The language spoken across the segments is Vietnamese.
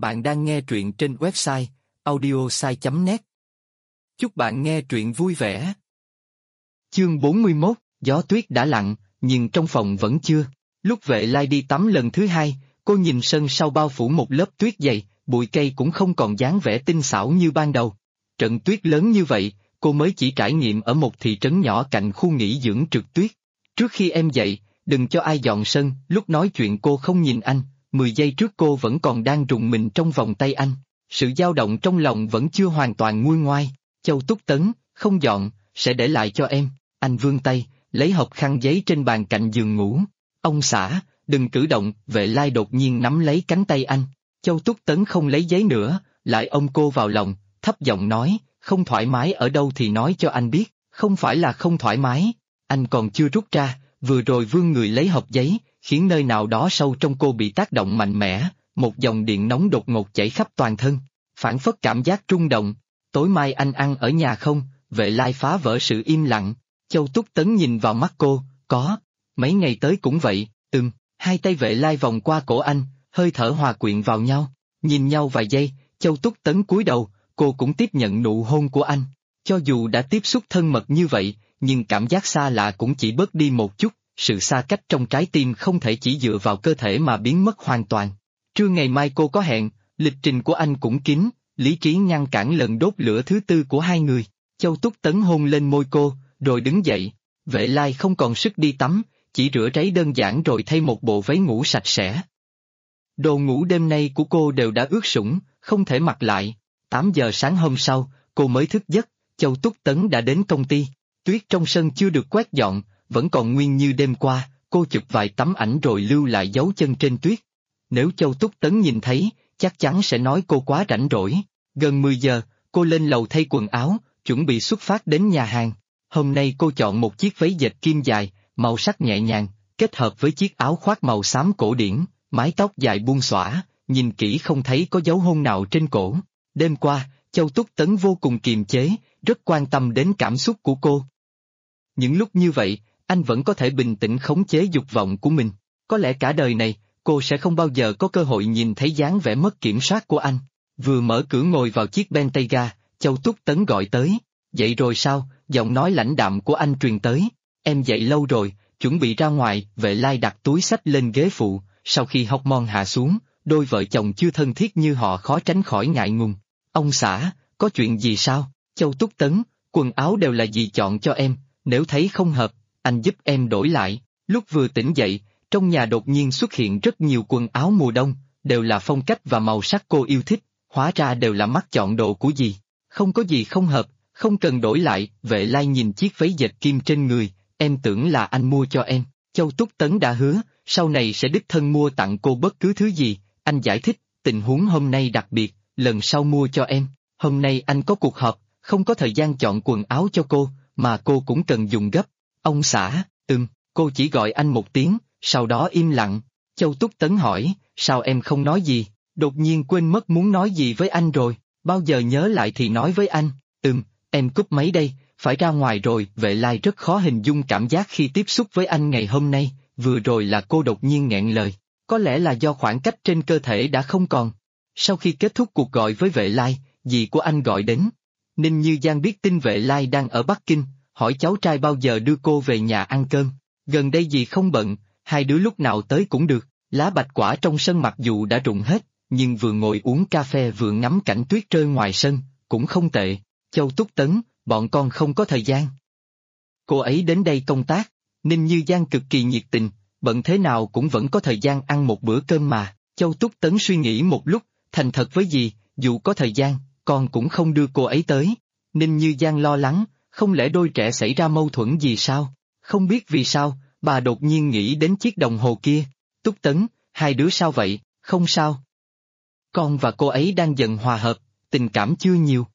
Bạn đang nghe truyện trên website audiosai.net. Chúc bạn nghe truyện vui vẻ. Chương 41, gió tuyết đã lặng, nhưng trong phòng vẫn chưa. Lúc Vệ Lai đi tắm lần thứ hai, cô nhìn sân sau bao phủ một lớp tuyết dày, bụi cây cũng không còn dáng vẻ tinh xảo như ban đầu. Trận tuyết lớn như vậy, cô mới chỉ trải nghiệm ở một thị trấn nhỏ cạnh khu nghỉ dưỡng trượt tuyết. Trước khi em dậy, đừng cho ai dọn sân, lúc nói chuyện cô không nhìn anh. 10 giây trước cô vẫn còn đang rùng mình trong vòng tay anh, sự dao động trong lòng vẫn chưa hoàn toàn nguôi ngoai. Châu Túc Tấn, không dọn, sẽ để lại cho em. Anh vươn tay, lấy hộp khăn giấy trên bàn cạnh giường ngủ. Ông xã, đừng cử động. Vệ Lai đột nhiên nắm lấy cánh tay anh. Châu Túc Tấn không lấy giấy nữa, lại ôm cô vào lòng, thấp giọng nói, không thoải mái ở đâu thì nói cho anh biết. Không phải là không thoải mái, anh còn chưa rút ra, vừa rồi vươn người lấy hộp giấy, khiến nơi nào đó sâu trong cô bị tác động mạnh mẽ, một dòng điện nóng đột ngột chảy khắp toàn thân, phảng phất cảm giác rung động. Tối mai anh ăn ở nhà không? Vệ Lai phá vỡ sự im lặng. Châu Túc Tấn nhìn vào mắt cô, có. Mấy ngày tới cũng vậy. Hai tay Vệ Lai vòng qua cổ anh, hơi thở hòa quyện vào nhau, nhìn nhau vài giây. Châu Túc Tấn cúi đầu, cô cũng tiếp nhận nụ hôn của anh. Cho dù đã tiếp xúc thân mật như vậy, nhưng cảm giác xa lạ cũng chỉ bớt đi một chút. Sự xa cách trong trái tim không thể chỉ dựa vào cơ thể mà biến mất hoàn toàn. Trưa ngày mai cô có hẹn, lịch trình của anh cũng kín, lý trí ngăn cản lần đốt lửa thứ tư của hai người. Châu Túc Tấn hôn lên môi cô, rồi đứng dậy. Vệ Lai không còn sức đi tắm, chỉ rửa ráy đơn giản rồi thay một bộ váy ngủ sạch sẽ. Đồ ngủ đêm nay của cô đều đã ướt sũng, không thể mặc lại. 8 giờ sáng hôm sau, cô mới thức giấc. Châu Túc Tấn đã đến công ty. Tuyết trong sân chưa được quét dọn, vẫn còn nguyên như đêm qua. Cô chụp vài tấm ảnh rồi lưu lại dấu chân trên tuyết. Nếu Châu Túc Tấn nhìn thấy, chắc chắn sẽ nói cô quá rảnh rỗi. Gần 10 giờ, cô lên lầu thay quần áo, chuẩn bị xuất phát đến nhà hàng. Hôm nay cô chọn một chiếc váy dệt kim dài, màu sắc nhẹ nhàng, kết hợp với chiếc áo khoác màu xám cổ điển, mái tóc dài buông xõa, nhìn kỹ không thấy có dấu hôn nào trên cổ. Đêm qua, Châu Túc Tấn vô cùng kiềm chế, rất quan tâm đến cảm xúc của cô. Những lúc như vậy, anh vẫn có thể bình tĩnh khống chế dục vọng của mình. Có lẽ cả đời này, cô sẽ không bao giờ có cơ hội nhìn thấy dáng vẻ mất kiểm soát của anh. Vừa mở cửa ngồi vào chiếc Bentayga, Châu Túc Tấn gọi tới. Dậy rồi sao? Giọng nói lãnh đạm của anh truyền tới. Em dậy lâu rồi, chuẩn bị ra ngoài. Vệ Lai đặt túi xách lên ghế phụ. Sau khi hormone hạ xuống, đôi vợ chồng chưa thân thiết như họ khó tránh khỏi ngại ngùng. Ông xã, có chuyện gì sao? Châu Túc Tấn, quần áo đều là dì chọn cho em, nếu thấy không hợp, anh giúp em đổi lại. Lúc vừa tỉnh dậy, trong nhà đột nhiên xuất hiện rất nhiều quần áo mùa đông, đều là phong cách và màu sắc cô yêu thích, hóa ra đều là mắt chọn đồ của dì. Không có gì không hợp, không cần đổi lại. Vệ Lai nhìn chiếc váy dệt kim trên người, em tưởng là anh mua cho em. Châu Túc Tấn đã hứa, sau này sẽ đích thân mua tặng cô bất cứ thứ gì. Anh giải thích, tình huống hôm nay đặc biệt, lần sau mua cho em. Hôm nay anh có cuộc họp, không có thời gian chọn quần áo cho cô, mà cô cũng cần dùng gấp. Ông xã, cô chỉ gọi anh một tiếng, sau đó im lặng. Châu Túc Tấn hỏi, sao em không nói gì? Đột nhiên quên mất muốn nói gì với anh rồi, bao giờ nhớ lại thì nói với anh. Em cúp máy đây, phải ra ngoài rồi. Vệ Lai rất khó hình dung cảm giác khi tiếp xúc với anh ngày hôm nay, vừa rồi là cô đột nhiên nghẹn lời. Có lẽ là do khoảng cách trên cơ thể đã không còn. Sau khi kết thúc cuộc gọi với Vệ Lai, dì của anh gọi đến. Ninh Như Giang biết tin Vệ Lai đang ở Bắc Kinh, hỏi cháu trai bao giờ đưa cô về nhà ăn cơm. Gần đây dì không bận, hai đứa lúc nào tới cũng được. Lá bạch quả trong sân mặc dù đã rụng hết, nhưng vừa ngồi uống cà phê vừa ngắm cảnh tuyết rơi ngoài sân, cũng không tệ. Châu Túc Tấn, bọn con không có thời gian. Cô ấy đến đây công tác. Ninh Như Giang cực kỳ nhiệt tình, bận thế nào cũng vẫn có thời gian ăn một bữa cơm mà. Châu Túc Tấn suy nghĩ một lúc, thành thật với dì, dù có thời gian, con cũng không đưa cô ấy tới. Ninh Như Giang lo lắng, không lẽ đôi trẻ xảy ra mâu thuẫn gì sao? Không biết vì sao, bà đột nhiên nghĩ đến chiếc đồng hồ kia. Túc Tấn, hai đứa sao vậy? Không sao. Con và cô ấy đang dần hòa hợp, tình cảm chưa nhiều.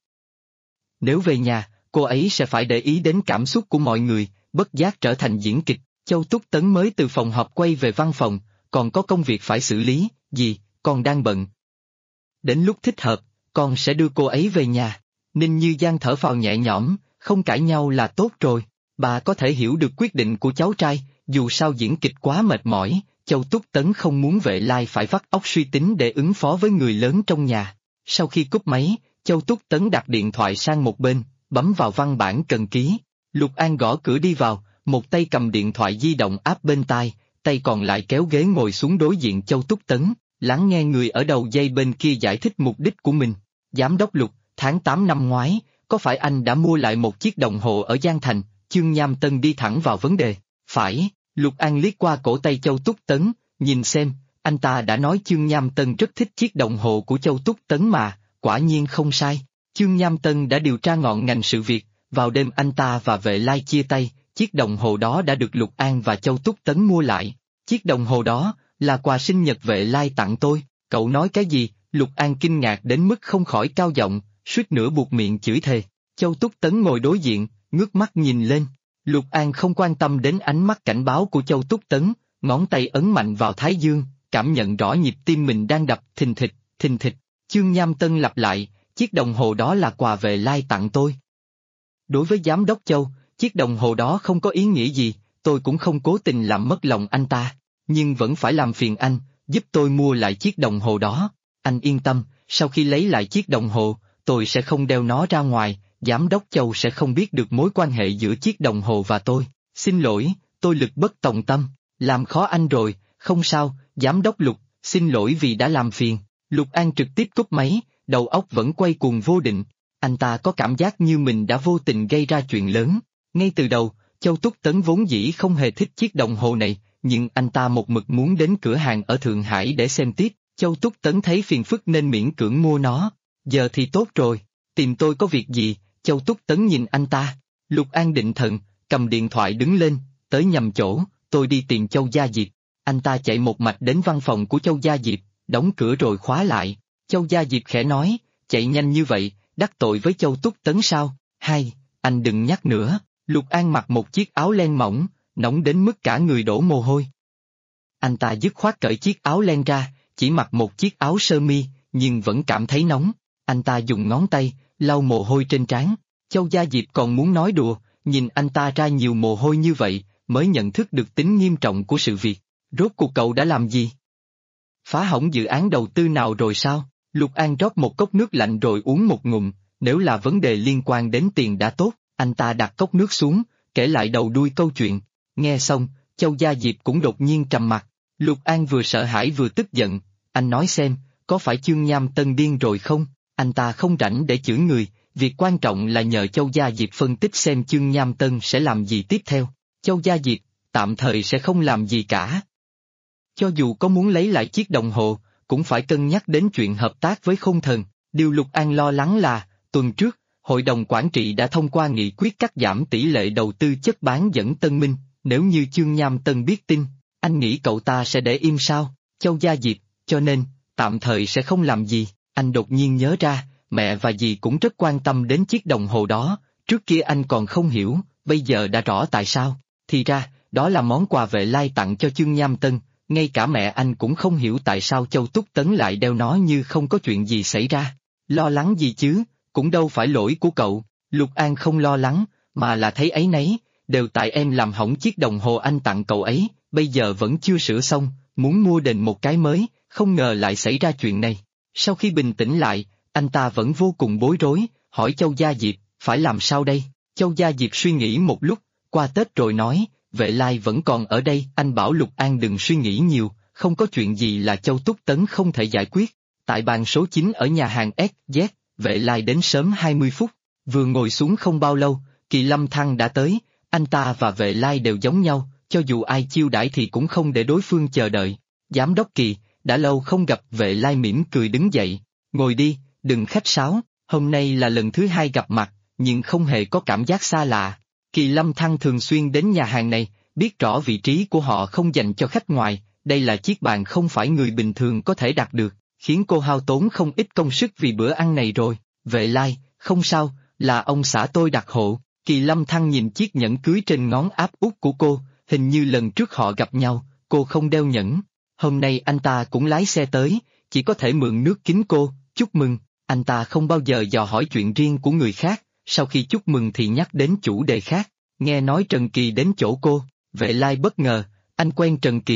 Nếu về nhà, cô ấy sẽ phải để ý đến cảm xúc của mọi người, bất giác trở thành diễn kịch. Châu Túc Tấn mới từ phòng họp quay về văn phòng, còn có công việc phải xử lý. Dì, con đang bận. Đến lúc thích hợp, con sẽ đưa cô ấy về nhà. Ninh Như Giang thở phào nhẹ nhõm, không cãi nhau là tốt rồi. Bà có thể hiểu được quyết định của cháu trai, dù sao diễn kịch quá mệt mỏi, Châu Túc Tấn không muốn Vệ Lai phải vắt óc suy tính để ứng phó với người lớn trong nhà. Sau khi cúp máy, Châu Túc Tấn đặt điện thoại sang một bên, bấm vào văn bản cần ký. Lục An gõ cửa đi vào, một tay cầm điện thoại di động áp bên tai, tay còn lại kéo ghế ngồi xuống đối diện Châu Túc Tấn, lắng nghe người ở đầu dây bên kia giải thích mục đích của mình. Giám đốc Lục, tháng 8 năm ngoái, có phải anh đã mua lại một chiếc đồng hồ ở Giang Thành? Chương Nham Tân đi thẳng vào vấn đề. Phải, Lục An liếc qua cổ tay Châu Túc Tấn, nhìn xem, anh ta đã nói Chương Nham Tân rất thích chiếc đồng hồ của Châu Túc Tấn mà, quả nhiên không sai. Chương Nham Tân đã điều tra ngọn ngành sự việc, vào đêm anh ta và Vệ Lai chia tay, chiếc đồng hồ đó đã được Lục An và Châu Túc Tấn mua lại. Chiếc đồng hồ đó là quà sinh nhật Vệ Lai tặng tôi. Cậu nói cái gì? Lục An kinh ngạc đến mức không khỏi cao giọng, suýt nữa buột miệng chửi thề. Châu Túc Tấn ngồi đối diện, ngước mắt nhìn lên. Lục An không quan tâm đến ánh mắt cảnh báo của Châu Túc Tấn, ngón tay ấn mạnh vào thái dương, cảm nhận rõ nhịp tim mình đang đập thình thịch, thình thịch. Chương Nham Tân lặp lại, chiếc đồng hồ đó là quà Vệ Lai tặng tôi. Đối với giám đốc Châu, chiếc đồng hồ đó không có ý nghĩa gì, tôi cũng không cố tình làm mất lòng anh ta, nhưng vẫn phải làm phiền anh, giúp tôi mua lại chiếc đồng hồ đó. Anh yên tâm, sau khi lấy lại chiếc đồng hồ, tôi sẽ không đeo nó ra ngoài, giám đốc Châu sẽ không biết được mối quan hệ giữa chiếc đồng hồ và tôi. Xin lỗi, tôi lực bất tòng tâm, làm khó anh rồi, không sao, giám đốc Lục, xin lỗi vì đã làm phiền. Lục An trực tiếp cúp máy, đầu óc vẫn quay cuồng vô định, anh ta có cảm giác như mình đã vô tình gây ra chuyện lớn. Ngay từ đầu, Châu Túc Tấn vốn dĩ không hề thích chiếc đồng hồ này, nhưng anh ta một mực muốn đến cửa hàng ở Thượng Hải để xem tiếp. Châu Túc Tấn thấy phiền phức nên miễn cưỡng mua nó. Giờ thì tốt rồi, tìm tôi có việc gì? Châu Túc Tấn nhìn anh ta. Lục An định thần, cầm điện thoại đứng lên, tới nhầm chỗ, tôi đi tìm Châu Gia Diệp. Anh ta chạy một mạch đến văn phòng của Châu Gia Diệp, đóng cửa rồi khóa lại. Châu Gia Diệp khẽ nói, chạy nhanh như vậy, đắc tội với Châu Túc Tấn sao? Hay, anh đừng nhắc nữa. Lục An mặc một chiếc áo len mỏng, nóng đến mức cả người đổ mồ hôi. Anh ta dứt khoát cởi chiếc áo len ra, chỉ mặc một chiếc áo sơ mi, nhưng vẫn cảm thấy nóng. Anh ta dùng ngón tay, lau mồ hôi trên trán. Châu Gia Diệp còn muốn nói đùa, nhìn anh ta ra nhiều mồ hôi như vậy, mới nhận thức được tính nghiêm trọng của sự việc. Rốt cuộc cậu đã làm gì? Phá hỏng dự án đầu tư nào rồi sao? Lục An rót một cốc nước lạnh rồi uống một ngụm, nếu là vấn đề liên quan đến tiền đã tốt. Anh ta đặt cốc nước xuống, kể lại đầu đuôi câu chuyện. Nghe xong, Châu Gia Diệp cũng đột nhiên trầm mặt. Lục An vừa sợ hãi vừa tức giận. Anh nói xem, có phải Chương Nham Tân điên rồi không? Anh ta không rảnh để chửi người, việc quan trọng là nhờ Châu Gia Diệp phân tích xem Chương Nham Tân sẽ làm gì tiếp theo. Châu Gia Diệp, tạm thời sẽ không làm gì cả. Cho dù có muốn lấy lại chiếc đồng hồ, cũng phải cân nhắc đến chuyện hợp tác với Khôn Thần. Điều Lục An lo lắng là, tuần trước, Hội đồng Quản trị đã thông qua nghị quyết cắt giảm tỷ lệ đầu tư chất bán dẫn Tân Minh, nếu như Chương Nham Tân biết tin, anh nghĩ cậu ta sẽ để im sao? Châu Gia Diệp, cho nên, tạm thời sẽ không làm gì. Anh đột nhiên nhớ ra, mẹ và dì cũng rất quan tâm đến chiếc đồng hồ đó, trước kia anh còn không hiểu, bây giờ đã rõ tại sao. Thì ra, đó là món quà Vệ Lai tặng cho Chương Nham Tân, ngay cả mẹ anh cũng không hiểu tại sao Châu Túc Tấn lại đeo nó như không có chuyện gì xảy ra. Lo lắng gì chứ, cũng đâu phải lỗi của cậu. Lục An không lo lắng, mà là thấy áy náy, đều tại em làm hỏng chiếc đồng hồ anh tặng cậu ấy, bây giờ vẫn chưa sửa xong, muốn mua đền một cái mới, không ngờ lại xảy ra chuyện này. Sau khi bình tĩnh lại, anh ta vẫn vô cùng bối rối, hỏi Châu Gia Diệp, phải làm sao đây? Châu Gia Diệp suy nghĩ một lúc, qua Tết rồi nói, Vệ Lai vẫn còn ở đây. Anh bảo Lục An đừng suy nghĩ nhiều, không có chuyện gì là Châu Túc Tấn không thể giải quyết. Tại bàn số 9 ở nhà hàng SZ, Vệ Lai đến sớm 20 phút, vừa ngồi xuống không bao lâu, Kỳ Lâm Thăng đã tới. Anh ta và Vệ Lai đều giống nhau, cho dù ai chiêu đãi thì cũng không để đối phương chờ đợi. Giám đốc Kỳ, đã lâu không gặp. Vệ Lai mỉm cười đứng dậy, ngồi đi, đừng khách sáo, hôm nay là lần thứ hai gặp mặt, nhưng không hề có cảm giác xa lạ. Kỳ Lâm Thăng thường xuyên đến nhà hàng này, biết rõ vị trí của họ không dành cho khách ngoài, đây là chiếc bàn không phải người bình thường có thể đạt được, khiến cô hao tốn không ít công sức vì bữa ăn này rồi. Vệ Lai, không sao, là ông xã tôi đặt hộ. Kỳ Lâm Thăng nhìn chiếc nhẫn cưới trên ngón áp út của cô, hình như lần trước họ gặp nhau, cô không đeo nhẫn. Hôm nay anh ta cũng lái xe tới, chỉ có thể mượn nước kính cô, chúc mừng. Anh ta không bao giờ dò hỏi chuyện riêng của người khác, sau khi chúc mừng thì nhắc đến chủ đề khác. Nghe nói Trần Kỳ đến chỗ cô, Vệ Lai bất ngờ, anh quen Trần Kỳ.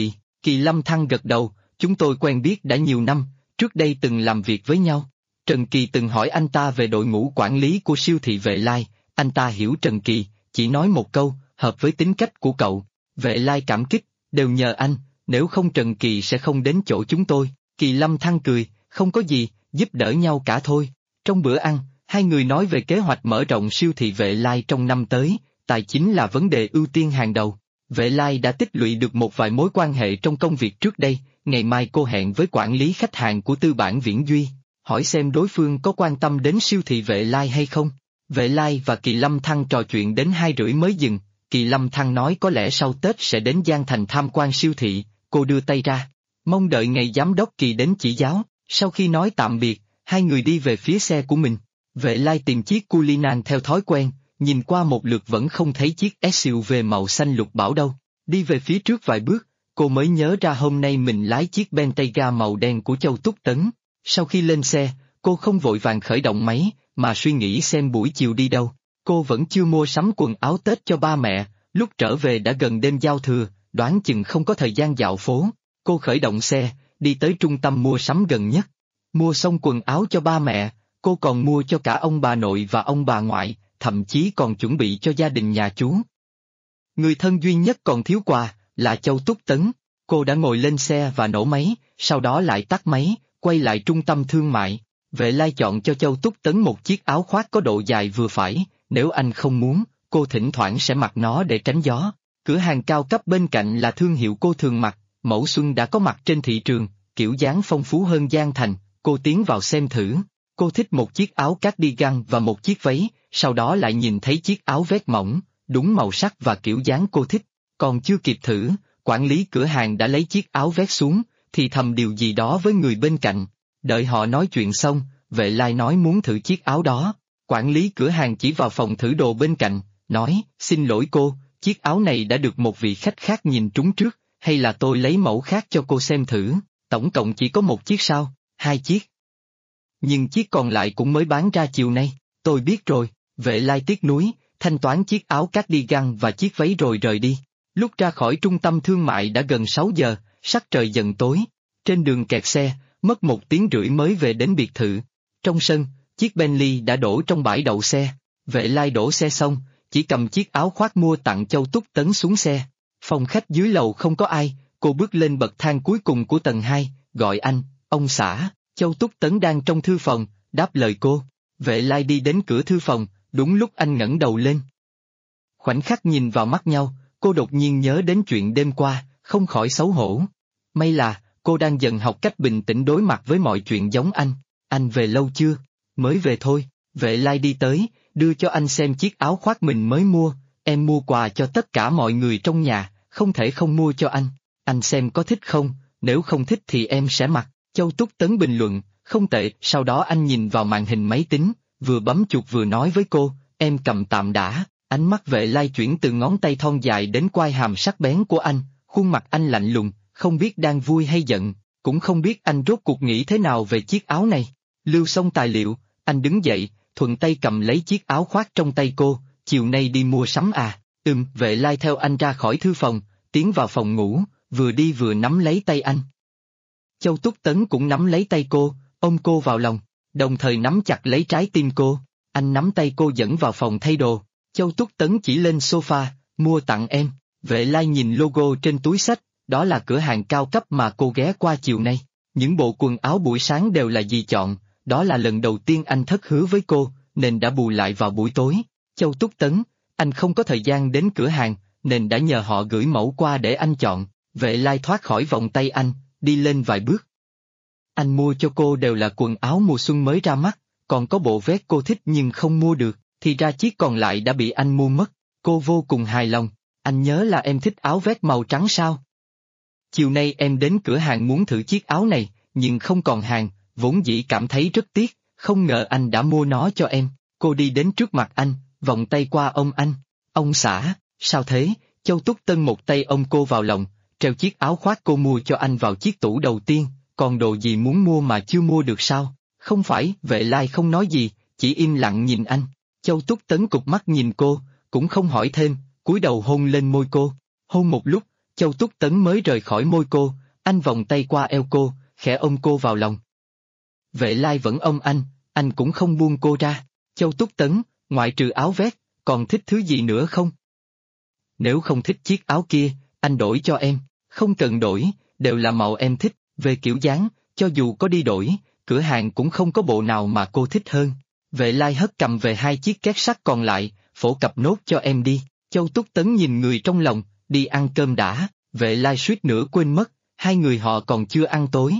Kỳ Lâm Thăng gật đầu, chúng tôi quen biết đã nhiều năm, trước đây từng làm việc với nhau. Trần Kỳ từng hỏi anh ta về đội ngũ quản lý của siêu thị Vệ Lai, anh ta hiểu Trần Kỳ, chỉ nói một câu, hợp với tính cách của cậu. Vệ Lai cảm kích, đều nhờ anh, nếu không Trần Kỳ sẽ không đến chỗ chúng tôi. Kỳ Lâm Thăng cười, không có gì, giúp đỡ nhau cả thôi. Trong bữa ăn, hai người nói về kế hoạch mở rộng siêu thị Vệ Lai trong năm tới, tài chính là vấn đề ưu tiên hàng đầu. Vệ Lai đã tích lũy được một vài mối quan hệ trong công việc trước đây, ngày mai cô hẹn với quản lý khách hàng của tư bản Viễn Duy, hỏi xem đối phương có quan tâm đến siêu thị Vệ Lai hay không. Vệ Lai và Kỳ Lâm Thăng trò chuyện đến 2:30 mới dừng, Kỳ Lâm Thăng nói có lẽ sau Tết sẽ đến Giang Thành tham quan siêu thị, cô đưa tay ra, mong đợi ngày giám đốc Kỳ đến chỉ giáo. Sau khi nói tạm biệt, hai người đi về phía xe của mình. Vệ Lai tìm chiếc Cullinan theo thói quen, nhìn qua một lượt vẫn không thấy chiếc SUV màu xanh lục bảo đâu. Đi về phía trước vài bước, cô mới nhớ ra hôm nay mình lái chiếc Bentayga màu đen của Châu Túc Tấn. Sau khi lên xe, cô không vội vàng khởi động máy, mà suy nghĩ xem buổi chiều đi đâu. Cô vẫn chưa mua sắm quần áo Tết cho ba mẹ, lúc trở về đã gần đêm giao thừa, đoán chừng không có thời gian dạo phố. Cô khởi động xe, đi tới trung tâm mua sắm gần nhất. Mua xong quần áo cho ba mẹ, cô còn mua cho cả ông bà nội và ông bà ngoại, thậm chí còn chuẩn bị cho gia đình nhà chú. Người thân duy nhất còn thiếu quà, là Châu Túc Tấn. Cô đã ngồi lên xe và nổ máy, sau đó lại tắt máy, quay lại trung tâm thương mại. Vệ Lai chọn cho Châu Túc Tấn một chiếc áo khoác có độ dài vừa phải, nếu anh không muốn, cô thỉnh thoảng sẽ mặc nó để tránh gió. Cửa hàng cao cấp bên cạnh là thương hiệu cô thường mặc, mẫu xuân đã có mặt trên thị trường, kiểu dáng phong phú hơn Giang Thành, cô tiến vào xem thử. Cô thích một chiếc áo cardigan và một chiếc váy, sau đó lại nhìn thấy chiếc áo vest mỏng, đúng màu sắc và kiểu dáng cô thích. Còn chưa kịp thử, quản lý cửa hàng đã lấy chiếc áo vest xuống, thì thầm điều gì đó với người bên cạnh. Đợi họ nói chuyện xong, Vệ Lai nói muốn thử chiếc áo đó. Quản lý cửa hàng chỉ vào phòng thử đồ bên cạnh, nói, xin lỗi cô, chiếc áo này đã được một vị khách khác nhìn trúng trước, hay là tôi lấy mẫu khác cho cô xem thử, tổng cộng chỉ có một chiếc sao, 2 chiếc. Nhưng chiếc còn lại cũng mới bán ra chiều nay, tôi biết rồi. Vệ Lai tiếc nuối, thanh toán chiếc áo cardigan và chiếc váy rồi rời đi. Lúc ra khỏi trung tâm thương mại đã gần 6 giờ, sắc trời dần tối. Trên đường kẹt xe, mất 1 tiếng rưỡi mới về đến biệt thự. Trong sân, chiếc Bentley đã đổ trong bãi đậu xe. Vệ Lai đổ xe xong, chỉ cầm chiếc áo khoác mua tặng Châu Túc Tấn xuống xe. Phòng khách dưới lầu không có ai, cô bước lên bậc thang cuối cùng của tầng 2, gọi anh, ông xã. Châu Túc Tấn đang trong thư phòng, đáp lời cô. Vệ Lai đi đến cửa thư phòng, đúng lúc anh ngẩng đầu lên. Khoảnh khắc nhìn vào mắt nhau, cô đột nhiên nhớ đến chuyện đêm qua, không khỏi xấu hổ. May là, cô đang dần học cách bình tĩnh đối mặt với mọi chuyện giống anh. Anh về lâu chưa? Mới về thôi. Vệ Lai đi tới, đưa cho anh xem chiếc áo khoác mình mới mua. Em mua quà cho tất cả mọi người trong nhà, không thể không mua cho anh. Anh xem có thích không, nếu không thích thì em sẽ mặc. Châu Túc Tấn bình luận, không tệ. Sau đó anh nhìn vào màn hình máy tính, vừa bấm chuột vừa nói với cô, em cầm tạm đã. Ánh mắt Vệ Lai chuyển từ ngón tay thon dài đến quai hàm sắc bén của anh, khuôn mặt anh lạnh lùng, không biết đang vui hay giận, cũng không biết anh rốt cuộc nghĩ thế nào về chiếc áo này. Lưu xong tài liệu, anh đứng dậy, thuận tay cầm lấy chiếc áo khoác trong tay cô, chiều nay đi mua sắm à? Vệ Lai theo anh ra khỏi thư phòng, tiến vào phòng ngủ, vừa đi vừa nắm lấy tay anh. Châu Túc Tấn cũng nắm lấy tay cô, ôm cô vào lòng, đồng thời nắm chặt lấy trái tim cô. Anh nắm tay cô dẫn vào phòng thay đồ. Châu Túc Tấn chỉ lên sofa, mua tặng em. Vệ Lai nhìn logo trên túi xách, đó là cửa hàng cao cấp mà cô ghé qua chiều nay. Những bộ quần áo buổi sáng đều là dì chọn, đó là lần đầu tiên anh thất hứa với cô, nên đã bù lại vào buổi tối. Châu Túc Tấn, anh không có thời gian đến cửa hàng, nên đã nhờ họ gửi mẫu qua để anh chọn. Vệ Lai thoát khỏi vòng tay anh, đi lên vài bước. Anh mua cho cô đều là quần áo mùa xuân mới ra mắt, còn có bộ vest cô thích nhưng không mua được, thì ra chiếc còn lại đã bị anh mua mất. Cô vô cùng hài lòng, anh nhớ là em thích áo vest màu trắng sao? Chiều nay em đến cửa hàng muốn thử chiếc áo này, nhưng không còn hàng, vốn dĩ cảm thấy rất tiếc, không ngờ anh đã mua nó cho em. Cô đi đến trước mặt anh, vòng tay qua ôm anh. Ông xã, sao thế? Châu Túc Tấn một tay ôm cô vào lòng, treo chiếc áo khoác cô mua cho anh vào chiếc tủ đầu tiên, còn đồ gì muốn mua mà chưa mua được sao? Không phải. Vệ Lai không nói gì, chỉ im lặng nhìn anh. Châu Túc Tấn cụp mắt nhìn cô, cũng không hỏi thêm, cúi đầu hôn lên môi cô. Hôn một lúc, Châu Túc Tấn mới rời khỏi môi cô, anh vòng tay qua eo cô, khẽ ôm cô vào lòng. Vệ Lai vẫn ôm anh cũng không buông cô ra. Châu Túc Tấn, ngoại trừ áo vest, còn thích thứ gì nữa không? Nếu không thích chiếc áo kia, anh đổi cho em, không cần đổi, đều là màu em thích, về kiểu dáng, cho dù có đi đổi, cửa hàng cũng không có bộ nào mà cô thích hơn. Vệ Lai hất cầm về hai chiếc két sắt còn lại, phổ cập nốt cho em đi. Châu Túc Tấn nhìn người trong lòng, đi ăn cơm đã. Vệ Lai suýt nữa quên mất, hai người họ còn chưa ăn tối.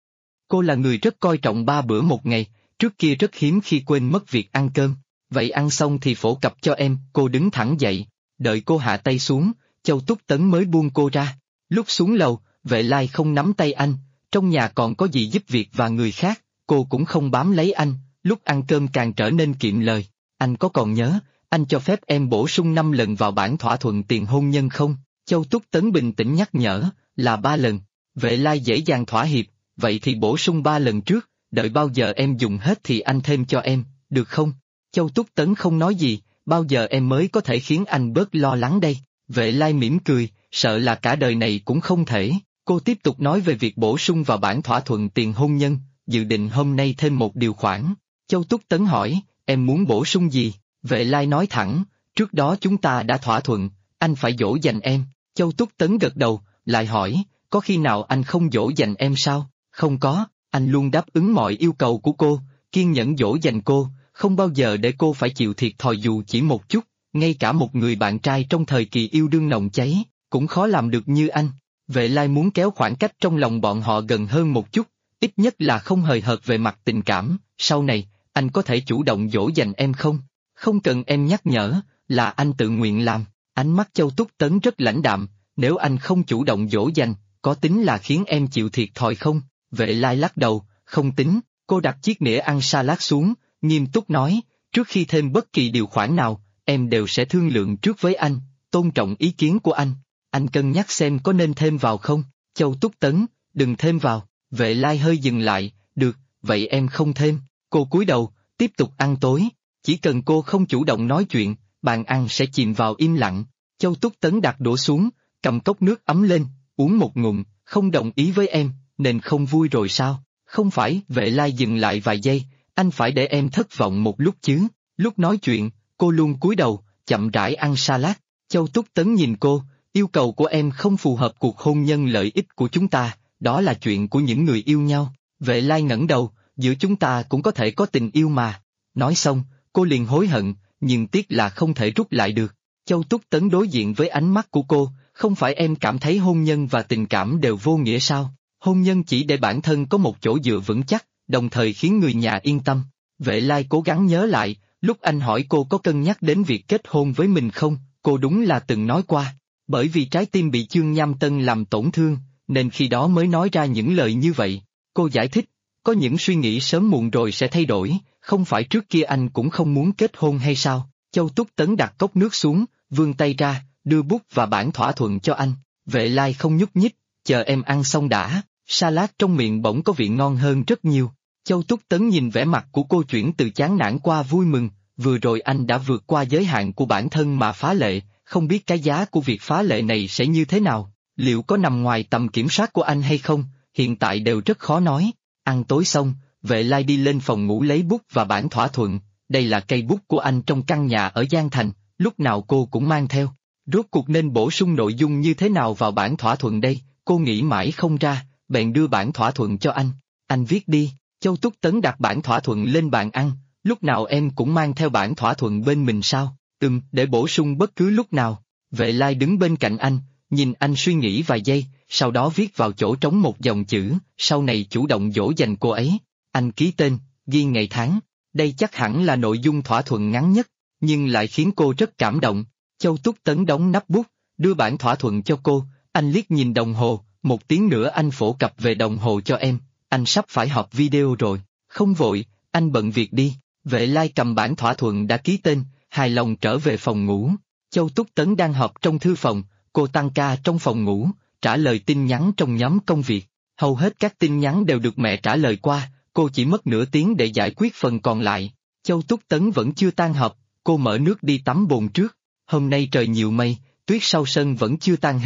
Cô là người rất coi trọng 3 bữa một ngày, trước kia rất hiếm khi quên mất việc ăn cơm. Vậy ăn xong thì phổ cập cho em. Cô đứng thẳng dậy, đợi cô hạ tay xuống, Châu Túc Tấn mới buông cô ra. Lúc xuống lầu, Vệ Lai không nắm tay anh, trong nhà còn có gì giúp việc và người khác, cô cũng không bám lấy anh, lúc ăn cơm càng trở nên kiệm lời. Anh có còn nhớ, anh cho phép em bổ sung 5 lần vào bản thỏa thuận tiền hôn nhân không? Châu Túc Tấn bình tĩnh nhắc nhở, là 3 lần. Vệ Lai dễ dàng thỏa hiệp, vậy thì bổ sung 3 lần trước, đợi bao giờ em dùng hết thì anh thêm cho em, được không? Châu Túc Tấn không nói gì, bao giờ em mới có thể khiến anh bớt lo lắng đây? Vệ Lai mỉm cười, sợ là cả đời này cũng không thể. Cô tiếp tục nói về việc bổ sung vào bản thỏa thuận tiền hôn nhân, dự định hôm nay thêm một điều khoản. Châu Túc Tấn hỏi, em muốn bổ sung gì? Vệ Lai nói thẳng, trước đó chúng ta đã thỏa thuận, anh phải dỗ dành em. Châu Túc Tấn gật đầu, lại hỏi, có khi nào anh không dỗ dành em sao? Không có, anh luôn đáp ứng mọi yêu cầu của cô, kiên nhẫn dỗ dành cô, không bao giờ để cô phải chịu thiệt thòi dù chỉ một chút, ngay cả một người bạn trai trong thời kỳ yêu đương nồng cháy, cũng khó làm được như anh. Vệ Lai muốn kéo khoảng cách trong lòng bọn họ gần hơn một chút, ít nhất là không hời hợt về mặt tình cảm, sau này, anh có thể chủ động dỗ dành em không? Không cần em nhắc nhở, là anh tự nguyện làm. Ánh mắt Châu Túc Tấn rất lãnh đạm, nếu anh không chủ động dỗ dành, có tính là khiến em chịu thiệt thòi không? Vệ Lai lắc đầu, không tính. Cô đặt chiếc nĩa ăn salad xuống, nghiêm túc nói, trước khi thêm bất kỳ điều khoản nào, em đều sẽ thương lượng trước với anh, tôn trọng ý kiến của anh. Anh cân nhắc xem có nên thêm vào không? Châu Túc Tấn, đừng thêm vào. Vệ Lai hơi dừng lại, được, vậy em không thêm. Cô cúi đầu, tiếp tục ăn tối. Chỉ cần cô không chủ động nói chuyện, bàn ăn sẽ chìm vào im lặng. Châu Túc Tấn đặt đũa xuống, cầm cốc nước ấm lên, uống một ngụm, không đồng ý với em, nên không vui rồi sao? Không phải. Vệ Lai dừng lại vài giây, anh phải để em thất vọng một lúc chứ. Lúc nói chuyện, cô luôn cúi đầu, chậm rãi ăn salad. Châu Túc Tấn nhìn cô, yêu cầu của em không phù hợp cuộc hôn nhân lợi ích của chúng ta, đó là chuyện của những người yêu nhau. Vệ Lai ngẩng đầu, giữa chúng ta cũng có thể có tình yêu mà. Nói xong, cô liền hối hận, nhưng tiếc là không thể rút lại được. Châu Túc Tấn đối diện với ánh mắt của cô, không phải em cảm thấy hôn nhân và tình cảm đều vô nghĩa sao? Hôn nhân chỉ để bản thân có một chỗ dựa vững chắc, đồng thời khiến người nhà yên tâm. Vệ Lai cố gắng nhớ lại, lúc anh hỏi cô có cân nhắc đến việc kết hôn với mình không, cô đúng là từng nói qua. Bởi vì trái tim bị Chương Nham Tân làm tổn thương, nên khi đó mới nói ra những lời như vậy. Cô giải thích, có những suy nghĩ sớm muộn rồi sẽ thay đổi, không phải trước kia anh cũng không muốn kết hôn hay sao? Châu Túc Tấn đặt cốc nước xuống, vươn tay ra, đưa bút và bản thỏa thuận cho anh. Vệ Lai không nhúc nhích, chờ em ăn xong đã. Salad trong miệng bỗng có vị ngon hơn rất nhiều. Châu Túc Tấn nhìn vẻ mặt của cô chuyển từ chán nản qua vui mừng, vừa rồi anh đã vượt qua giới hạn của bản thân mà phá lệ, không biết cái giá của việc phá lệ này sẽ như thế nào, liệu có nằm ngoài tầm kiểm soát của anh hay không, hiện tại đều rất khó nói. Ăn tối xong, Vệ Lai đi lên phòng ngủ lấy bút và bản thỏa thuận, đây là cây bút của anh trong căn nhà ở Giang Thành, lúc nào cô cũng mang theo. Rốt cuộc nên bổ sung nội dung như thế nào vào bản thỏa thuận đây, cô nghĩ mãi không ra, bèn đưa bản thỏa thuận cho anh viết đi. Châu Túc Tấn đặt bản thỏa thuận lên bàn ăn, lúc nào em cũng mang theo bản thỏa thuận bên mình sao? Để bổ sung bất cứ lúc nào. Vệ Lai đứng bên cạnh anh, nhìn anh suy nghĩ vài giây, sau đó viết vào chỗ trống một dòng chữ, sau này chủ động dỗ dành cô ấy. Anh ký tên, ghi ngày tháng, đây chắc hẳn là nội dung thỏa thuận ngắn nhất, nhưng lại khiến cô rất cảm động. Châu Túc Tấn đóng nắp bút, đưa bản thỏa thuận cho cô, anh liếc nhìn đồng hồ, 1 tiếng nữa anh phổ cập về đồng hồ cho em, anh sắp phải họp video rồi, không vội, anh bận việc đi. Vệ Lai cầm bản thỏa thuận đã ký tên, hài lòng trở về phòng ngủ. Châu Túc Tấn đang họp trong thư phòng, cô tăng ca trong phòng ngủ, trả lời tin nhắn trong nhóm công việc. Hầu hết các tin nhắn đều được mẹ trả lời qua, cô chỉ mất nửa tiếng để giải quyết phần còn lại. Châu Túc Tấn vẫn chưa tan họp, cô mở nước đi tắm bồn trước. Hôm nay trời nhiều mây, tuyết sau sân vẫn chưa tan hết,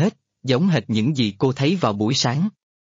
giống hệt những gì cô thấy vào buổi sáng.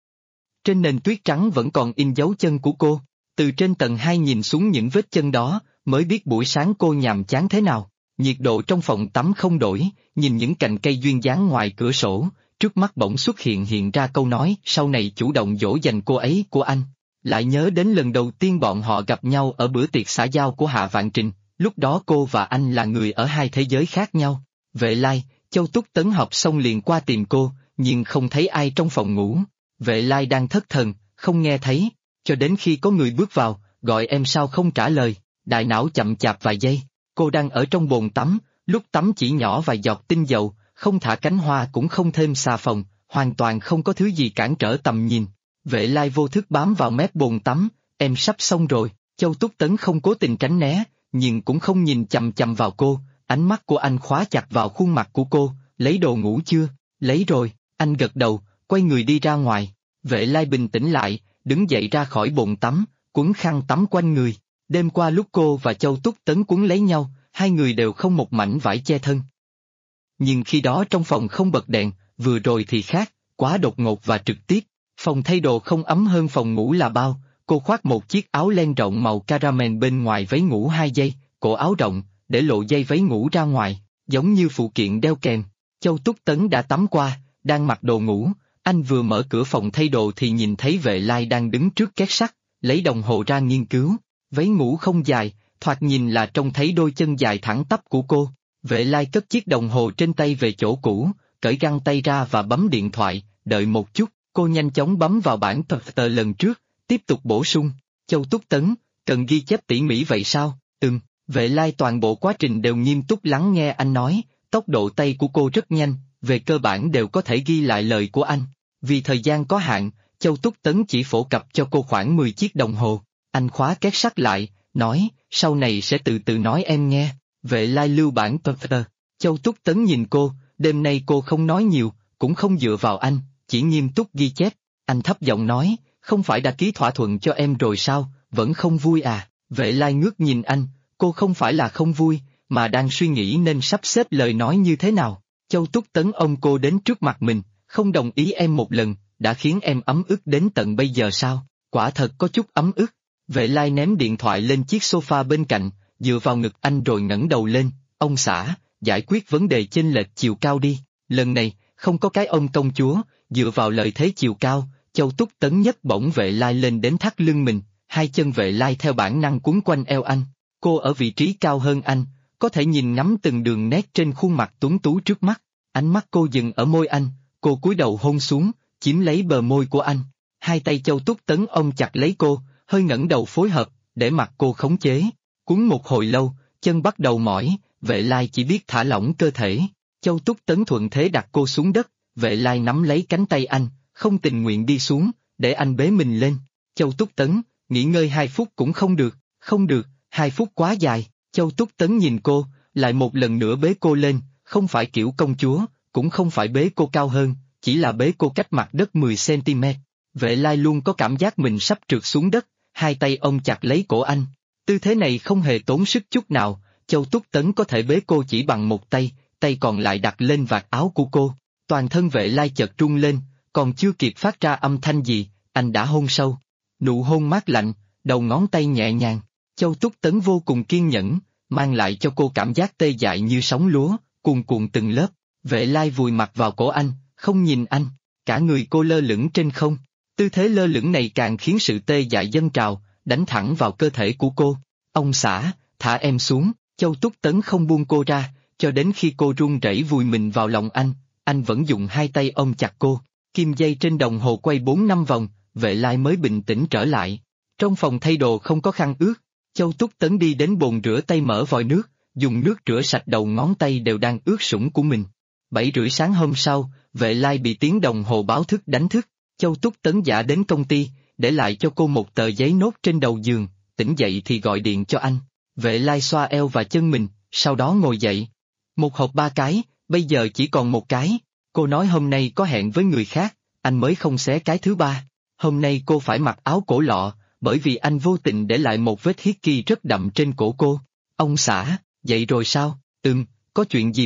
Trên nền tuyết trắng vẫn còn in dấu chân của cô, từ trên tầng 2 nhìn xuống những vết chân đó, mới biết buổi sáng cô nhàm chán thế nào. Nhiệt độ trong phòng tắm không đổi, nhìn những cành cây duyên dáng ngoài cửa sổ, trước mắt bỗng xuất hiện ra câu nói sau này chủ động dỗ dành cô ấy của anh. Lại nhớ đến lần đầu tiên bọn họ gặp nhau ở bữa tiệc xã giao của Hạ Vạn Trình, lúc đó cô và anh là người ở hai thế giới khác nhau. Vệ Lai, Châu Túc Tấn học xong liền qua tìm cô, nhưng không thấy ai trong phòng ngủ. Vệ Lai đang thất thần, không nghe thấy, cho đến khi có người bước vào, gọi em sao không trả lời, đại não chậm chạp vài giây. Cô đang ở trong bồn tắm, lúc tắm chỉ nhỏ vài giọt tinh dầu, không thả cánh hoa cũng không thêm xà phòng, hoàn toàn không có thứ gì cản trở tầm nhìn. Vệ Lai vô thức bám vào mép bồn tắm, em sắp xong rồi. Châu Túc Tấn không cố tình tránh né, nhưng cũng không nhìn chằm chằm vào cô, ánh mắt của anh khóa chặt vào khuôn mặt của cô, lấy đồ ngủ chưa? Lấy rồi, anh gật đầu, quay người đi ra ngoài. Vệ Lai bình tĩnh lại, đứng dậy ra khỏi bồn tắm, quấn khăn tắm quanh người. Đêm qua lúc cô và Châu Túc Tấn quấn lấy nhau, hai người đều không một mảnh vải che thân. Nhưng khi đó trong phòng không bật đèn, vừa rồi thì khác, quá đột ngột và trực tiếp. Phòng thay đồ không ấm hơn phòng ngủ là bao, cô khoác một chiếc áo len rộng màu caramel bên ngoài váy ngủ 2 dây, cổ áo rộng, để lộ dây váy ngủ ra ngoài, giống như phụ kiện đeo kèm. Châu Túc Tấn đã tắm qua, đang mặc đồ ngủ, anh vừa mở cửa phòng thay đồ thì nhìn thấy Vệ Lai đang đứng trước két sắt, lấy đồng hồ ra nghiên cứu. Váy ngủ không dài, thoạt nhìn là trông thấy đôi chân dài thẳng tắp của cô. Vệ Lai cất chiếc đồng hồ trên tay về chỗ cũ, cởi găng tay ra và bấm điện thoại, đợi một chút, cô nhanh chóng bấm vào bảng tờ lần trước, tiếp tục bổ sung. Châu Túc Tấn, cần ghi chép tỉ mỉ vậy sao? Vệ Lai toàn bộ quá trình đều nghiêm túc lắng nghe anh nói, tốc độ tay của cô rất nhanh, về cơ bản đều có thể ghi lại lời của anh. Vì thời gian có hạn, Châu Túc Tấn chỉ phổ cập cho cô khoảng 10 chiếc đồng hồ. Anh khóa két sắt lại, nói, sau này sẽ từ từ nói em nghe. Vệ Lai lưu bản tờ. Châu Túc Tấn nhìn cô, đêm nay cô không nói nhiều, cũng không dựa vào anh, chỉ nghiêm túc ghi chép. Anh thấp giọng nói, không phải đã ký thỏa thuận cho em rồi sao, vẫn không vui à? Vệ Lai ngước nhìn anh, cô không phải là không vui, mà đang suy nghĩ nên sắp xếp lời nói như thế nào. Châu Túc Tấn ôm cô đến trước mặt mình, không đồng ý em một lần, đã khiến em ấm ức đến tận bây giờ sao? Quả thật có chút ấm ức. Vệ Lai ném điện thoại lên chiếc sofa bên cạnh, dựa vào ngực anh rồi ngẩng đầu lên, ông xã, giải quyết vấn đề chênh lệch chiều cao đi, lần này, không có cái ông công chúa, dựa vào lợi thế chiều cao, Châu Túc Tấn nhấc bổng Vệ Lai lên đến thắt lưng mình, hai chân Vệ Lai theo bản năng quấn quanh eo anh, cô ở vị trí cao hơn anh, có thể nhìn ngắm từng đường nét trên khuôn mặt tuấn tú trước mắt, ánh mắt cô dừng ở môi anh, cô cúi đầu hôn xuống, chiếm lấy bờ môi của anh, hai tay Châu Túc Tấn ôm chặt lấy cô, hơi ngẩng đầu phối hợp, để mặc cô khống chế. Cuốn một hồi lâu, chân bắt đầu mỏi, Vệ Lai chỉ biết thả lỏng cơ thể. Châu Túc Tấn thuận thế đặt cô xuống đất, Vệ Lai nắm lấy cánh tay anh, không tình nguyện đi xuống, để anh bế mình lên. Châu Túc Tấn, nghỉ ngơi 2 phút cũng không được, 2 phút quá dài. Châu Túc Tấn nhìn cô, lại một lần nữa bế cô lên, không phải kiểu công chúa, cũng không phải bế cô cao hơn, chỉ là bế cô cách mặt đất 10 cm. Vệ Lai luôn có cảm giác mình sắp trượt xuống đất, hai tay ôm chặt lấy cổ anh. Tư thế này không hề tốn sức chút nào, Châu Túc Tấn có thể bế cô chỉ bằng một tay, tay còn lại đặt lên vạt áo của cô. Toàn thân Vệ Lai chợt rung lên, còn chưa kịp phát ra âm thanh gì, anh đã hôn sâu. Nụ hôn mát lạnh, đầu ngón tay nhẹ nhàng. Châu Túc Tấn vô cùng kiên nhẫn, mang lại cho cô cảm giác tê dại như sóng lúa, cuồn cuộn từng lớp. Vệ Lai vùi mặt vào cổ anh, không nhìn anh, cả người cô lơ lửng trên không. Tư thế lơ lửng này càng khiến sự tê dại dâng trào, đánh thẳng vào cơ thể của cô. Ông xã, thả em xuống. Châu Túc Tấn không buông cô ra, cho đến khi cô run rẩy vùi mình vào lòng anh vẫn dùng hai tay ôm chặt cô. Kim dây trên đồng hồ quay 4-5 vòng, Vệ Lai mới bình tĩnh trở lại. Trong phòng thay đồ không có khăn ướt, Châu Túc Tấn đi đến bồn rửa tay mở vòi nước, dùng nước rửa sạch đầu ngón tay đều đang ướt sũng của mình. 7:30 sáng hôm sau, Vệ Lai bị tiếng đồng hồ báo thức đánh thức. Châu Túc Tấn giả đến công ty, để lại cho cô một tờ giấy nốt trên đầu giường, tỉnh dậy thì gọi điện cho anh. Vệ Lai xoa eo và chân mình, sau đó ngồi dậy. Một hộp 3 cái, bây giờ chỉ còn 1 cái. Cô nói hôm nay có hẹn với người khác, anh mới không xé cái thứ 3. Hôm nay cô phải mặc áo cổ lọ, bởi vì anh vô tình để lại một vết hickey rất đậm trên cổ cô. Ông xã, dậy rồi sao? Có chuyện gì vậy?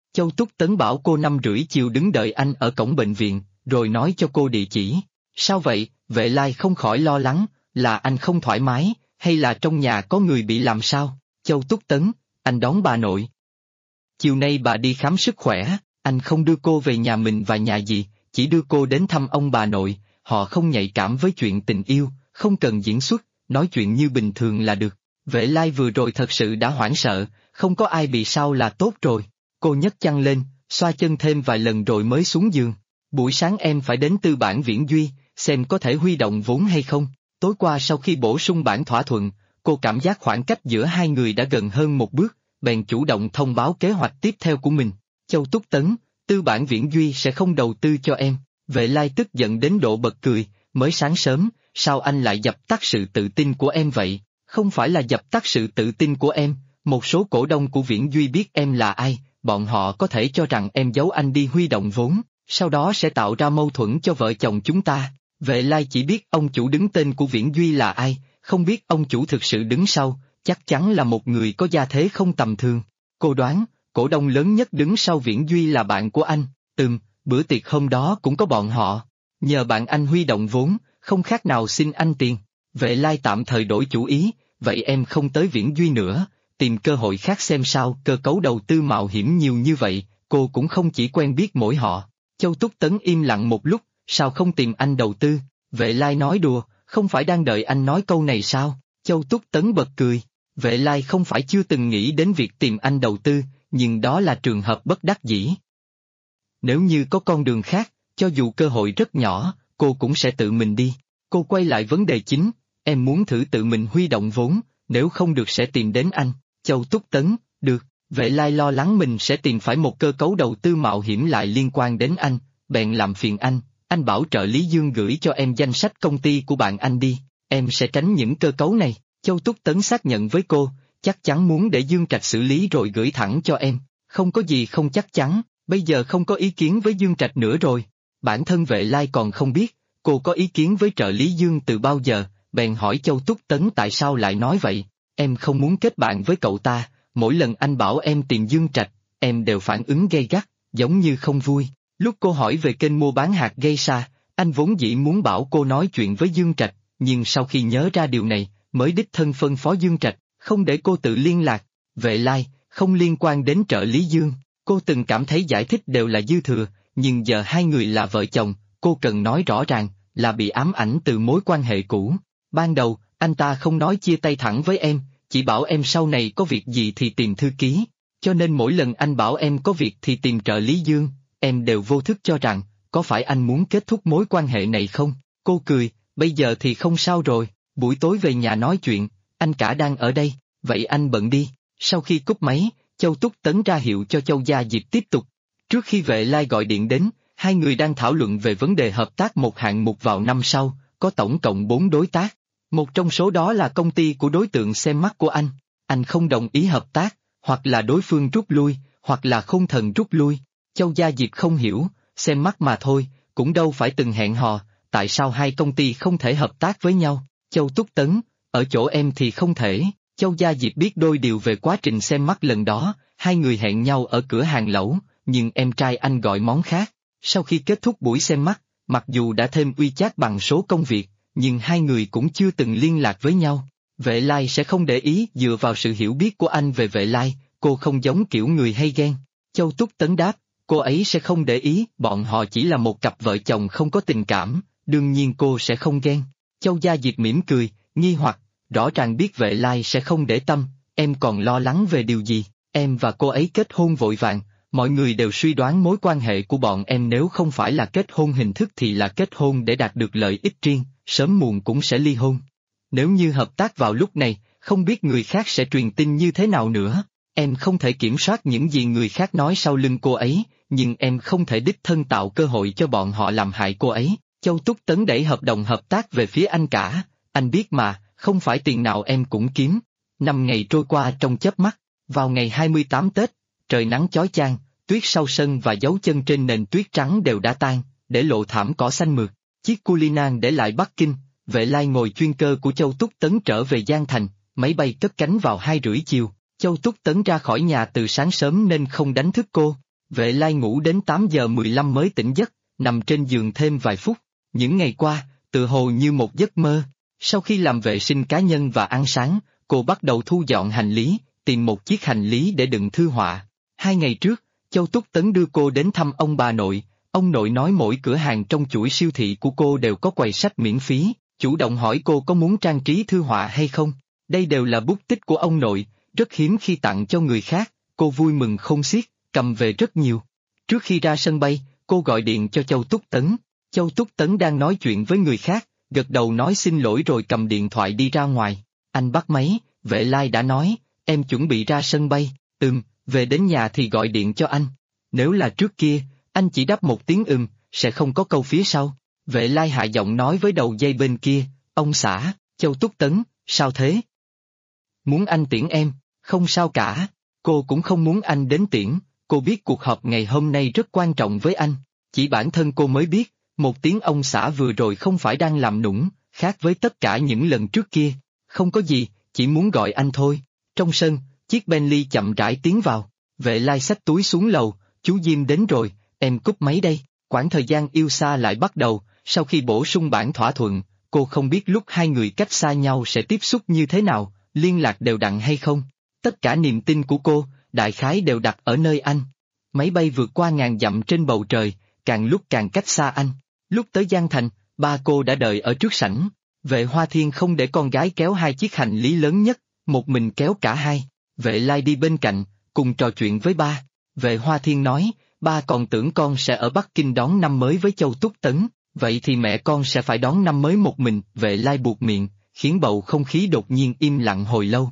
Châu Túc Tấn bảo cô 5:30 chiều đứng đợi anh ở cổng bệnh viện, rồi nói cho cô địa chỉ. Sao vậy? Vệ Lai không khỏi lo lắng, là anh không thoải mái, hay là trong nhà có người bị làm sao? Châu Túc Tấn, anh đón bà nội. Chiều nay bà đi khám sức khỏe, anh không đưa cô về nhà mình và nhà gì, chỉ đưa cô đến thăm ông bà nội, họ không nhạy cảm với chuyện tình yêu, không cần diễn xuất, nói chuyện như bình thường là được. Vệ Lai vừa rồi thật sự đã hoảng sợ, không có ai bị sao là tốt rồi. Cô nhấc chăn lên, xoa chân thêm vài lần rồi mới xuống giường. Buổi sáng em phải đến tư bản Viễn Duy, xem có thể huy động vốn hay không. Tối qua sau khi bổ sung bản thỏa thuận, cô cảm giác khoảng cách giữa hai người đã gần hơn một bước, bèn chủ động thông báo kế hoạch tiếp theo của mình. Châu Túc Tấn, tư bản Viễn Duy sẽ không đầu tư cho em. Vệ Lai tức giận đến độ bật cười, mới sáng sớm, sao anh lại dập tắt sự tự tin của em vậy? Không phải là dập tắt sự tự tin của em, một số cổ đông của Viễn Duy biết em là ai, bọn họ có thể cho rằng em giấu anh đi huy động vốn, sau đó sẽ tạo ra mâu thuẫn cho vợ chồng chúng ta. Vệ Lai chỉ biết ông chủ đứng tên của Viễn Duy là ai, không biết ông chủ thực sự đứng sau, chắc chắn là một người có gia thế không tầm thường. Cô đoán, cổ đông lớn nhất đứng sau Viễn Duy là bạn của anh, bữa tiệc hôm đó cũng có bọn họ. Nhờ bạn anh huy động vốn, không khác nào xin anh tiền. Vệ Lai tạm thời đổi chủ ý, vậy em không tới Viễn Duy nữa, tìm cơ hội khác xem sao. Cơ cấu đầu tư mạo hiểm nhiều như vậy, cô cũng không chỉ quen biết mỗi họ. Châu Túc Tấn im lặng một lúc, sao không tìm anh đầu tư? Vệ Lai nói đùa, không phải đang đợi anh nói câu này sao? Châu Túc Tấn bật cười. Vệ Lai không phải chưa từng nghĩ đến việc tìm anh đầu tư, nhưng đó là trường hợp bất đắc dĩ. Nếu như có con đường khác, cho dù cơ hội rất nhỏ, cô cũng sẽ tự mình đi. Cô quay lại vấn đề chính, em muốn thử tự mình huy động vốn, nếu không được sẽ tìm đến anh. Châu Túc Tấn, được. Vệ Lai lo lắng mình sẽ tìm phải một cơ cấu đầu tư mạo hiểm lại liên quan đến anh, bèn làm phiền anh bảo trợ lý Dương gửi cho em danh sách công ty của bạn anh đi, em sẽ tránh những cơ cấu này. Châu Túc Tấn xác nhận với cô, chắc chắn muốn để Dương Trạch xử lý rồi gửi thẳng cho em, không có gì không chắc chắn, bây giờ không có ý kiến với Dương Trạch nữa rồi. Bản thân Vệ Lai còn không biết, cô có ý kiến với trợ lý Dương từ bao giờ, bèn hỏi Châu Túc Tấn tại sao lại nói vậy. Em không muốn kết bạn với cậu ta, mỗi lần anh bảo em tìm Dương Trạch, em đều phản ứng gay gắt, giống như không vui. Lúc cô hỏi về kênh mua bán hạt geisha, anh vốn dĩ muốn bảo cô nói chuyện với Dương Trạch, nhưng sau khi nhớ ra điều này, mới đích thân phân phó Dương Trạch, không để cô tự liên lạc. Vệ Lai, không liên quan đến trợ lý Dương, cô từng cảm thấy giải thích đều là dư thừa, nhưng giờ hai người là vợ chồng, cô cần nói rõ ràng, là bị ám ảnh từ mối quan hệ cũ. Ban đầu, anh ta không nói chia tay thẳng với em, chỉ bảo em sau này có việc gì thì tìm thư ký, cho nên mỗi lần anh bảo em có việc thì tìm trợ lý Dương, em đều vô thức cho rằng, có phải anh muốn kết thúc mối quan hệ này không? Cô cười, bây giờ thì không sao rồi, buổi tối về nhà nói chuyện, anh cả đang ở đây, vậy anh bận đi. Sau khi cúp máy, Châu Túc Tấn ra hiệu cho Châu Gia Diệp tiếp tục. Trước khi Vệ Lai gọi điện đến, hai người đang thảo luận về vấn đề hợp tác một hạng mục vào năm sau, có tổng cộng 4 đối tác. Một trong số đó là công ty của đối tượng xem mắt của anh không đồng ý hợp tác, hoặc là đối phương rút lui, hoặc là Khôn Thần rút lui. Châu Gia Diệp không hiểu, xem mắt mà thôi, cũng đâu phải từng hẹn hò, tại sao hai công ty không thể hợp tác với nhau? Châu Túc Tấn, ở chỗ em thì không thể. Châu Gia Diệp biết đôi điều về quá trình xem mắt lần đó, hai người hẹn nhau ở cửa hàng lẩu, nhưng em trai anh gọi món khác. Sau khi kết thúc buổi xem mắt, mặc dù đã thêm WeChat bằng số công việc, nhưng hai người cũng chưa từng liên lạc với nhau. Vệ Lai sẽ không để ý. Dựa vào sự hiểu biết của anh về Vệ Lai, cô không giống kiểu người hay ghen. Châu Túc Tấn đáp, cô ấy sẽ không để ý, bọn họ chỉ là một cặp vợ chồng không có tình cảm, đương nhiên cô sẽ không ghen. Châu Gia Diệp mỉm cười, nghi hoặc, rõ ràng biết Vệ Lai sẽ không để tâm, em còn lo lắng về điều gì? Em và cô ấy kết hôn vội vàng, mọi người đều suy đoán mối quan hệ của bọn em nếu không phải là kết hôn hình thức thì là kết hôn để đạt được lợi ích riêng, sớm muộn cũng sẽ ly hôn. Nếu như hợp tác vào lúc này, không biết người khác sẽ truyền tin như thế nào nữa. Em không thể kiểm soát những gì người khác nói sau lưng cô ấy, nhưng em không thể đích thân tạo cơ hội cho bọn họ làm hại cô ấy. Châu Túc Tấn đẩy hợp đồng hợp tác về phía anh cả, anh biết mà, không phải tiền nào em cũng kiếm. 5 ngày trôi qua trong chớp mắt, vào ngày 28 Tết, trời nắng chói chang, tuyết sau sân và dấu chân trên nền tuyết trắng đều đã tan, để lộ thảm cỏ xanh mượt. Chiếc Cullinan để lại Bắc Kinh, Vệ Lai ngồi chuyên cơ của Châu Túc Tấn trở về Giang Thành, máy bay cất cánh vào 2:30 chiều. Châu Túc Tấn ra khỏi nhà từ sáng sớm nên không đánh thức cô. Vệ Lai ngủ đến 8 giờ 15 mới tỉnh giấc, nằm trên giường thêm vài phút. Những ngày qua, tự hồ như một giấc mơ. Sau khi làm vệ sinh cá nhân và ăn sáng, cô bắt đầu thu dọn hành lý, tìm một chiếc hành lý để đựng thư họa. 2 ngày trước, Châu Túc Tấn đưa cô đến thăm ông bà nội. Ông nội nói mỗi cửa hàng trong chuỗi siêu thị của cô đều có quầy sách miễn phí, chủ động hỏi cô có muốn trang trí thư họa hay không. Đây đều là bút tích của ông nội, rất hiếm khi tặng cho người khác, cô vui mừng không xiết, cầm về rất nhiều. Trước khi ra sân bay, cô gọi điện cho Châu Túc Tấn. Châu Túc Tấn đang nói chuyện với người khác, gật đầu nói xin lỗi rồi cầm điện thoại đi ra ngoài. Anh bắt máy, Vệ Lai đã nói, em chuẩn bị ra sân bay, về đến nhà thì gọi điện cho anh. Nếu là trước kia, anh chỉ đáp một tiếng sẽ không có câu phía sau. Vệ Lai hạ giọng nói với đầu dây bên kia, ông xã, Châu Túc Tấn, sao thế? Muốn anh tiễn em, không sao cả, cô cũng không muốn anh đến tiễn, cô biết cuộc họp ngày hôm nay rất quan trọng với anh, chỉ bản thân cô mới biết, một tiếng ông xã vừa rồi không phải đang làm nũng, khác với tất cả những lần trước kia, không có gì, chỉ muốn gọi anh thôi. Trong sân, chiếc Bentley chậm rãi tiến vào, Vệ Lai xách túi xuống lầu, chú Diêm đến rồi, em cúp máy đây. Quãng thời gian yêu xa lại bắt đầu, sau khi bổ sung bản thỏa thuận, cô không biết lúc hai người cách xa nhau sẽ tiếp xúc như thế nào, liên lạc đều đặn hay không. Tất cả niềm tin của cô, đại khái đều đặt ở nơi anh. Máy bay vượt qua ngàn dặm trên bầu trời, càng lúc càng cách xa anh. Lúc tới Giang Thành, ba cô đã đợi ở trước sảnh. Vệ Hoa Thiên không để con gái kéo hai chiếc hành lý lớn nhất, một mình kéo cả hai. Vệ Lai đi bên cạnh, cùng trò chuyện với ba. Vệ Hoa Thiên nói, ba còn tưởng con sẽ ở Bắc Kinh đón năm mới với Châu Túc Tấn, vậy thì mẹ con sẽ phải đón năm mới một mình. Vệ Lai buột miệng, khiến bầu không khí đột nhiên im lặng hồi lâu.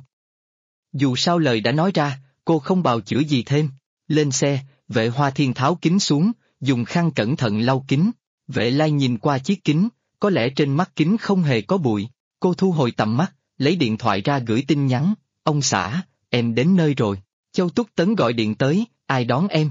Dù sao lời đã nói ra, cô không bào chữa gì thêm. Lên xe, Vệ Hoa Thiên tháo kính xuống, dùng khăn cẩn thận lau kính. Vệ Lai nhìn qua chiếc kính, có lẽ trên mắt kính không hề có bụi. Cô thu hồi tầm mắt, lấy điện thoại ra gửi tin nhắn, ông xã, em đến nơi rồi. Châu Túc Tấn gọi điện tới, ai đón em?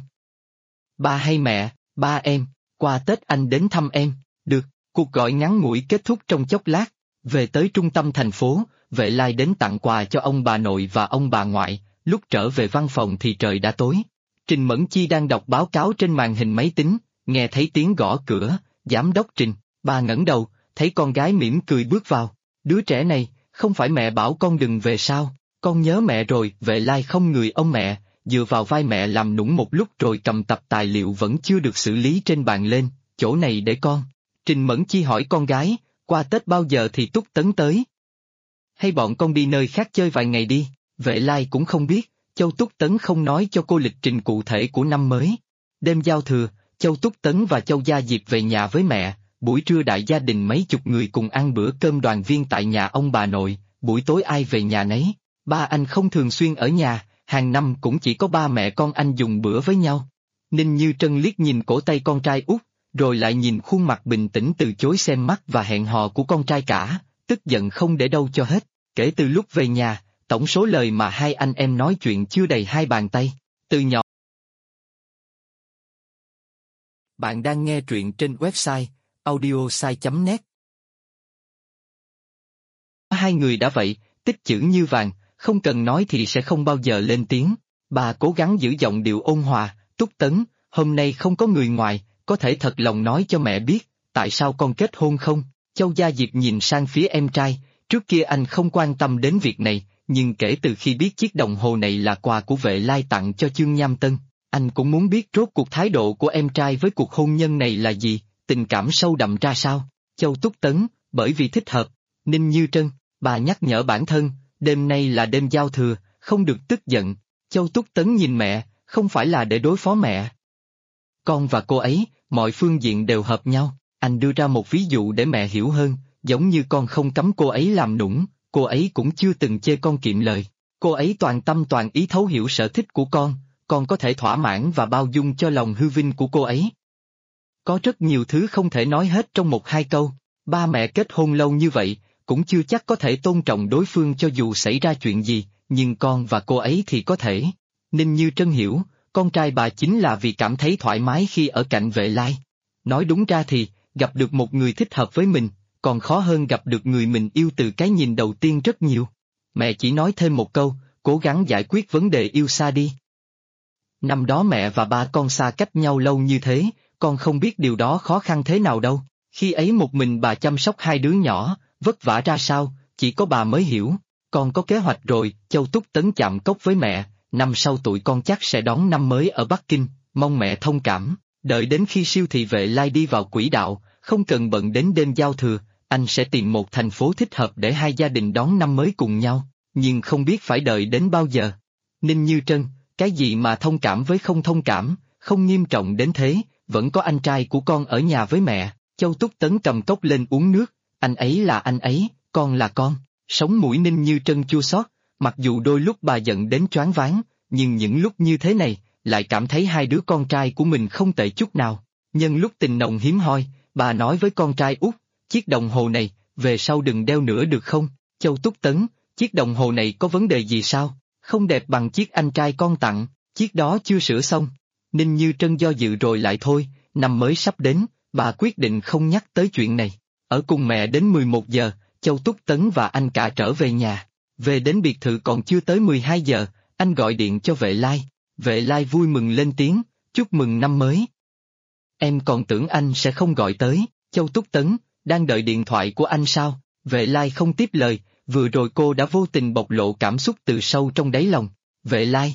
Ba hay mẹ? Ba em, qua Tết anh đến thăm em. Được, cuộc gọi ngắn ngủi kết thúc trong chốc lát. Về tới trung tâm thành phố, Vệ Lai đến tặng quà cho ông bà nội và ông bà ngoại, lúc trở về văn phòng thì trời đã tối. Trình Mẫn Chi đang đọc báo cáo trên màn hình máy tính, nghe thấy tiếng gõ cửa, giám đốc Trình, bà ngẩng đầu, thấy con gái mỉm cười bước vào. Đứa trẻ này, không phải mẹ bảo con đừng về sao, con nhớ mẹ rồi. Vệ Lai không người ông mẹ, dựa vào vai mẹ làm nũng một lúc rồi cầm tập tài liệu vẫn chưa được xử lý trên bàn lên, chỗ này để con. Trình Mẫn Chi hỏi con gái, qua Tết bao giờ thì Túc Tấn tới? Hay bọn con đi nơi khác chơi vài ngày đi? Vệ Lai cũng không biết, Châu Túc Tấn không nói cho cô lịch trình cụ thể của năm mới. Đêm giao thừa, Châu Túc Tấn và Châu Gia Diệp về nhà với mẹ, buổi trưa đại gia đình mấy chục người cùng ăn bữa cơm đoàn viên tại nhà ông bà nội, buổi tối ai về nhà nấy. Ba anh không thường xuyên ở nhà, hàng năm cũng chỉ có ba mẹ con anh dùng bữa với nhau. Ninh Như Trân liếc nhìn cổ tay con trai út, rồi lại nhìn khuôn mặt bình tĩnh từ chối xem mắt và hẹn hò của con trai cả, tức giận không để đâu cho hết. Kể từ lúc về nhà, tổng số lời mà hai anh em nói chuyện chưa đầy hai bàn tay. Từ nhỏ. Bạn đang nghe truyện trên website audiosai.net. Hai người đã vậy, tích chữ như vàng, không cần nói thì sẽ không bao giờ lên tiếng. Bà cố gắng giữ giọng điệu ôn hòa, Túc Tấn, hôm nay không có người ngoài, có thể thật lòng nói cho mẹ biết, tại sao con kết hôn không? Châu Gia Diệp nhìn sang phía em trai, trước kia anh không quan tâm đến việc này, nhưng kể từ khi biết chiếc đồng hồ này là quà của Vệ Lai tặng cho Chương Nham Tân, anh cũng muốn biết rốt cuộc thái độ của em trai với cuộc hôn nhân này là gì, tình cảm sâu đậm ra sao. Châu Túc Tấn, bởi vì thích hợp. Ninh Như Trân, bà nhắc nhở bản thân, đêm nay là đêm giao thừa, không được tức giận. Châu Túc Tấn nhìn mẹ, không phải là để đối phó mẹ. Con và cô ấy, mọi phương diện đều hợp nhau, anh đưa ra một ví dụ để mẹ hiểu hơn, giống như con không cấm cô ấy làm nũng, cô ấy cũng chưa từng chê con kiệm lời. Cô ấy toàn tâm toàn ý thấu hiểu sở thích của con có thể thỏa mãn và bao dung cho lòng hư vinh của cô ấy. Có rất nhiều thứ không thể nói hết trong một hai câu, ba mẹ kết hôn lâu như vậy, cũng chưa chắc có thể tôn trọng đối phương cho dù xảy ra chuyện gì, nhưng con và cô ấy thì có thể. Ninh Như Trân hiểu, con trai bà chính là vì cảm thấy thoải mái khi ở cạnh Vệ Lai. Nói đúng ra thì, gặp được một người thích hợp với mình, còn khó hơn gặp được người mình yêu từ cái nhìn đầu tiên rất nhiều. Mẹ chỉ nói thêm một câu, cố gắng giải quyết vấn đề yêu xa đi. Năm đó mẹ và ba con xa cách nhau lâu như thế, con không biết điều đó khó khăn thế nào đâu. Khi ấy một mình bà chăm sóc hai đứa nhỏ, vất vả ra sao, chỉ có bà mới hiểu. Con có kế hoạch rồi, Châu Túc Tấn chạm cốc với mẹ, năm sau tụi con chắc sẽ đón năm mới ở Bắc Kinh, mong mẹ thông cảm. Đợi đến khi siêu thị Vệ Lai đi vào quỹ đạo, không cần bận đến đêm giao thừa, anh sẽ tìm một thành phố thích hợp để hai gia đình đón năm mới cùng nhau, nhưng không biết phải đợi đến bao giờ. Ninh Như Trân, cái gì mà thông cảm với không thông cảm, không nghiêm trọng đến thế, vẫn có anh trai của con ở nhà với mẹ. Châu Túc Tấn cầm cốc lên uống nước, anh ấy là anh ấy, con là con. Sống mũi Ninh Như Trân chua xót, mặc dù đôi lúc bà giận đến choáng váng, nhưng những lúc như thế này, lại cảm thấy hai đứa con trai của mình không tệ chút nào. Nhân lúc tình nồng hiếm hoi, bà nói với con trai út, chiếc đồng hồ này, về sau đừng đeo nữa được không? Châu Túc Tấn, chiếc đồng hồ này có vấn đề gì sao? Không đẹp bằng chiếc anh trai con tặng, chiếc đó chưa sửa xong. Ninh Như Trân do dự rồi lại thôi, năm mới sắp đến, bà quyết định không nhắc tới chuyện này. Ở cùng mẹ đến 11 giờ, Châu Túc Tấn và anh cả trở về nhà. Về đến biệt thự còn chưa tới 12 giờ, anh gọi điện cho Vệ Lai. Vệ Lai vui mừng lên tiếng, chúc mừng năm mới. Em còn tưởng anh sẽ không gọi tới. Châu Túc Tấn, đang đợi điện thoại của anh sao? Vệ Lai không tiếp lời, vừa rồi cô đã vô tình bộc lộ cảm xúc từ sâu trong đáy lòng. Vệ Lai,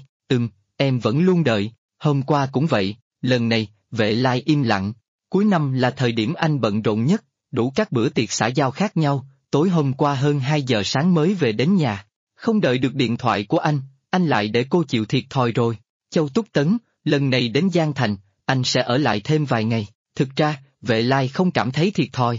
em vẫn luôn đợi, hôm qua cũng vậy, lần này, Vệ Lai im lặng. Cuối năm là thời điểm anh bận rộn nhất, đủ các bữa tiệc xã giao khác nhau, tối hôm qua hơn 2 giờ sáng mới về đến nhà. Không đợi được điện thoại của anh lại để cô chịu thiệt thòi rồi. Châu Túc Tấn, lần này đến Giang Thành, anh sẽ ở lại thêm vài ngày. Thực ra, Vệ Lai không cảm thấy thiệt thòi.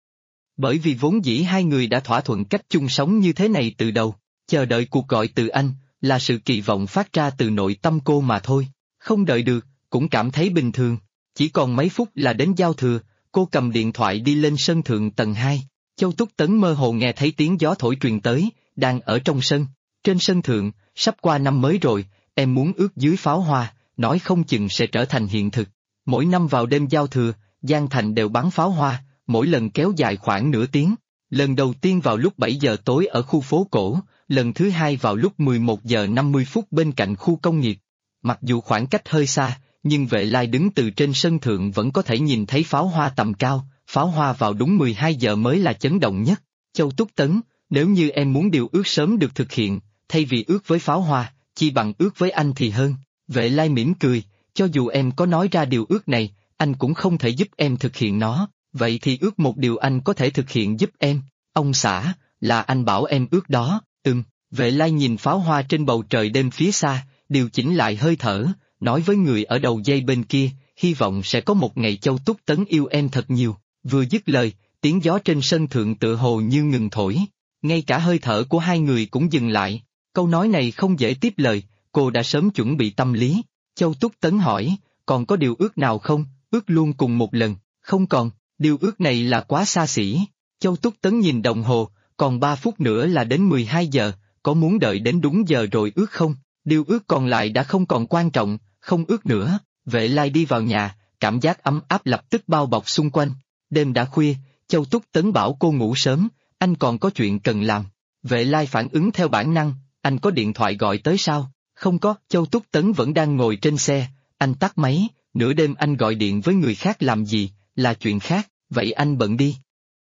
Bởi vì vốn dĩ hai người đã thỏa thuận cách chung sống như thế này từ đầu, chờ đợi cuộc gọi từ anh, là sự kỳ vọng phát ra từ nội tâm cô mà thôi. Không đợi được, cũng cảm thấy bình thường. Chỉ còn mấy phút là đến giao thừa, cô cầm điện thoại đi lên sân thượng tầng 2. Châu Túc Tấn mơ hồ nghe thấy tiếng gió thổi truyền tới, đang ở trong sân. Trên sân thượng, sắp qua năm mới rồi, em muốn ước dưới pháo hoa, nói không chừng sẽ trở thành hiện thực. Mỗi năm vào đêm giao thừa, Giang Thành đều bắn pháo hoa, mỗi lần kéo dài khoảng nửa tiếng. Lần đầu tiên vào lúc 7 giờ tối ở khu phố cổ, lần thứ hai vào lúc 11 giờ 50 phút bên cạnh khu công nghiệp. Mặc dù khoảng cách hơi xa, nhưng Vệ Lai đứng từ trên sân thượng vẫn có thể nhìn thấy pháo hoa tầm cao, pháo hoa vào đúng 12 giờ mới là chấn động nhất. Châu Túc Tấn, nếu như em muốn điều ước sớm được thực hiện, thay vì ước với pháo hoa, chi bằng ước với anh thì hơn. Vệ Lai mỉm cười, cho dù em có nói ra điều ước này, anh cũng không thể giúp em thực hiện nó, vậy thì ước một điều anh có thể thực hiện giúp em. Ông xã, là anh bảo em ước đó. Vệ Lai nhìn pháo hoa trên bầu trời đêm phía xa, điều chỉnh lại hơi thở, nói với người ở đầu dây bên kia, hy vọng sẽ có một ngày Châu Túc Tấn yêu em thật nhiều. Vừa dứt lời, tiếng gió trên sân thượng tựa hồ như ngừng thổi, ngay cả hơi thở của hai người cũng dừng lại. Câu nói này không dễ tiếp lời, cô đã sớm chuẩn bị tâm lý. Châu Túc Tấn hỏi, còn có điều ước nào không? Ước luôn cùng một lần. Không còn, điều ước này là quá xa xỉ. Châu Túc Tấn nhìn đồng hồ, còn 3 phút nữa là đến 12 giờ, có muốn đợi đến đúng giờ rồi ước không? Điều ước còn lại đã không còn quan trọng, không ước nữa. Vệ Lai đi vào nhà, cảm giác ấm áp lập tức bao bọc xung quanh. Đêm đã khuya, Châu Túc Tấn bảo cô ngủ sớm, anh còn có chuyện cần làm. Vệ Lai phản ứng theo bản năng, anh có điện thoại gọi tới sao? Không có, Châu Túc Tấn vẫn đang ngồi trên xe, anh tắt máy, nửa đêm anh gọi điện với người khác làm gì, là chuyện khác, vậy anh bận đi.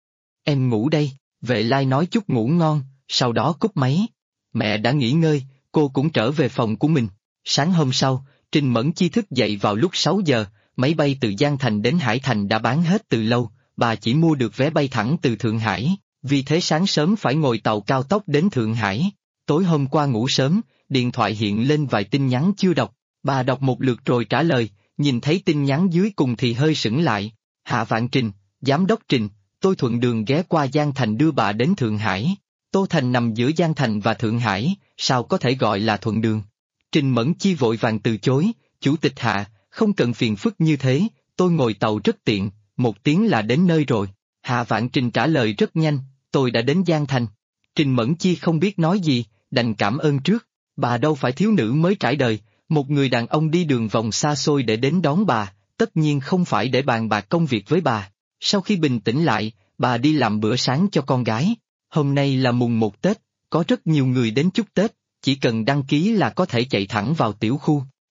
Em ngủ đây, Vệ Lai nói chúc ngủ ngon, sau đó cúp máy. Mẹ đã nghỉ ngơi, cô cũng trở về phòng của mình. Sáng hôm sau, Trình Mẫn Chi thức dậy vào lúc 6 giờ, máy bay từ Giang Thành đến Hải Thành đã bán hết từ lâu, bà chỉ mua được vé bay thẳng từ Thượng Hải, vì thế sáng sớm phải ngồi tàu cao tốc đến Thượng Hải. Tối hôm qua ngủ sớm, điện thoại hiện lên vài tin nhắn chưa đọc, bà đọc một lượt rồi trả lời, nhìn thấy tin nhắn dưới cùng thì hơi sững lại. Hạ Vạn Trình, Giám đốc Trình, tôi thuận đường ghé qua Giang Thành đưa bà đến Thượng Hải. Tô Thành nằm giữa Giang Thành và Thượng Hải, sao có thể gọi là thuận đường? Trình Mẫn Chi vội vàng từ chối, chủ tịch Hạ, không cần phiền phức như thế, tôi ngồi tàu rất tiện, 1 tiếng là đến nơi rồi. Hạ Vạn Trình trả lời rất nhanh, tôi đã đến Giang Thành. Trình Mẫn Chi không biết nói gì, đành cảm ơn trước, bà đâu phải thiếu nữ mới trải đời, một người đàn ông đi đường vòng xa xôi để đến đón bà, tất nhiên không phải để bàn bạc công việc với bà. Sau khi bình tĩnh lại, bà đi làm bữa sáng cho con gái. Hôm nay là mùng 1 Tết, có rất nhiều người đến chúc Tết, chỉ cần đăng ký là có thể chạy thẳng vào tiểu khu.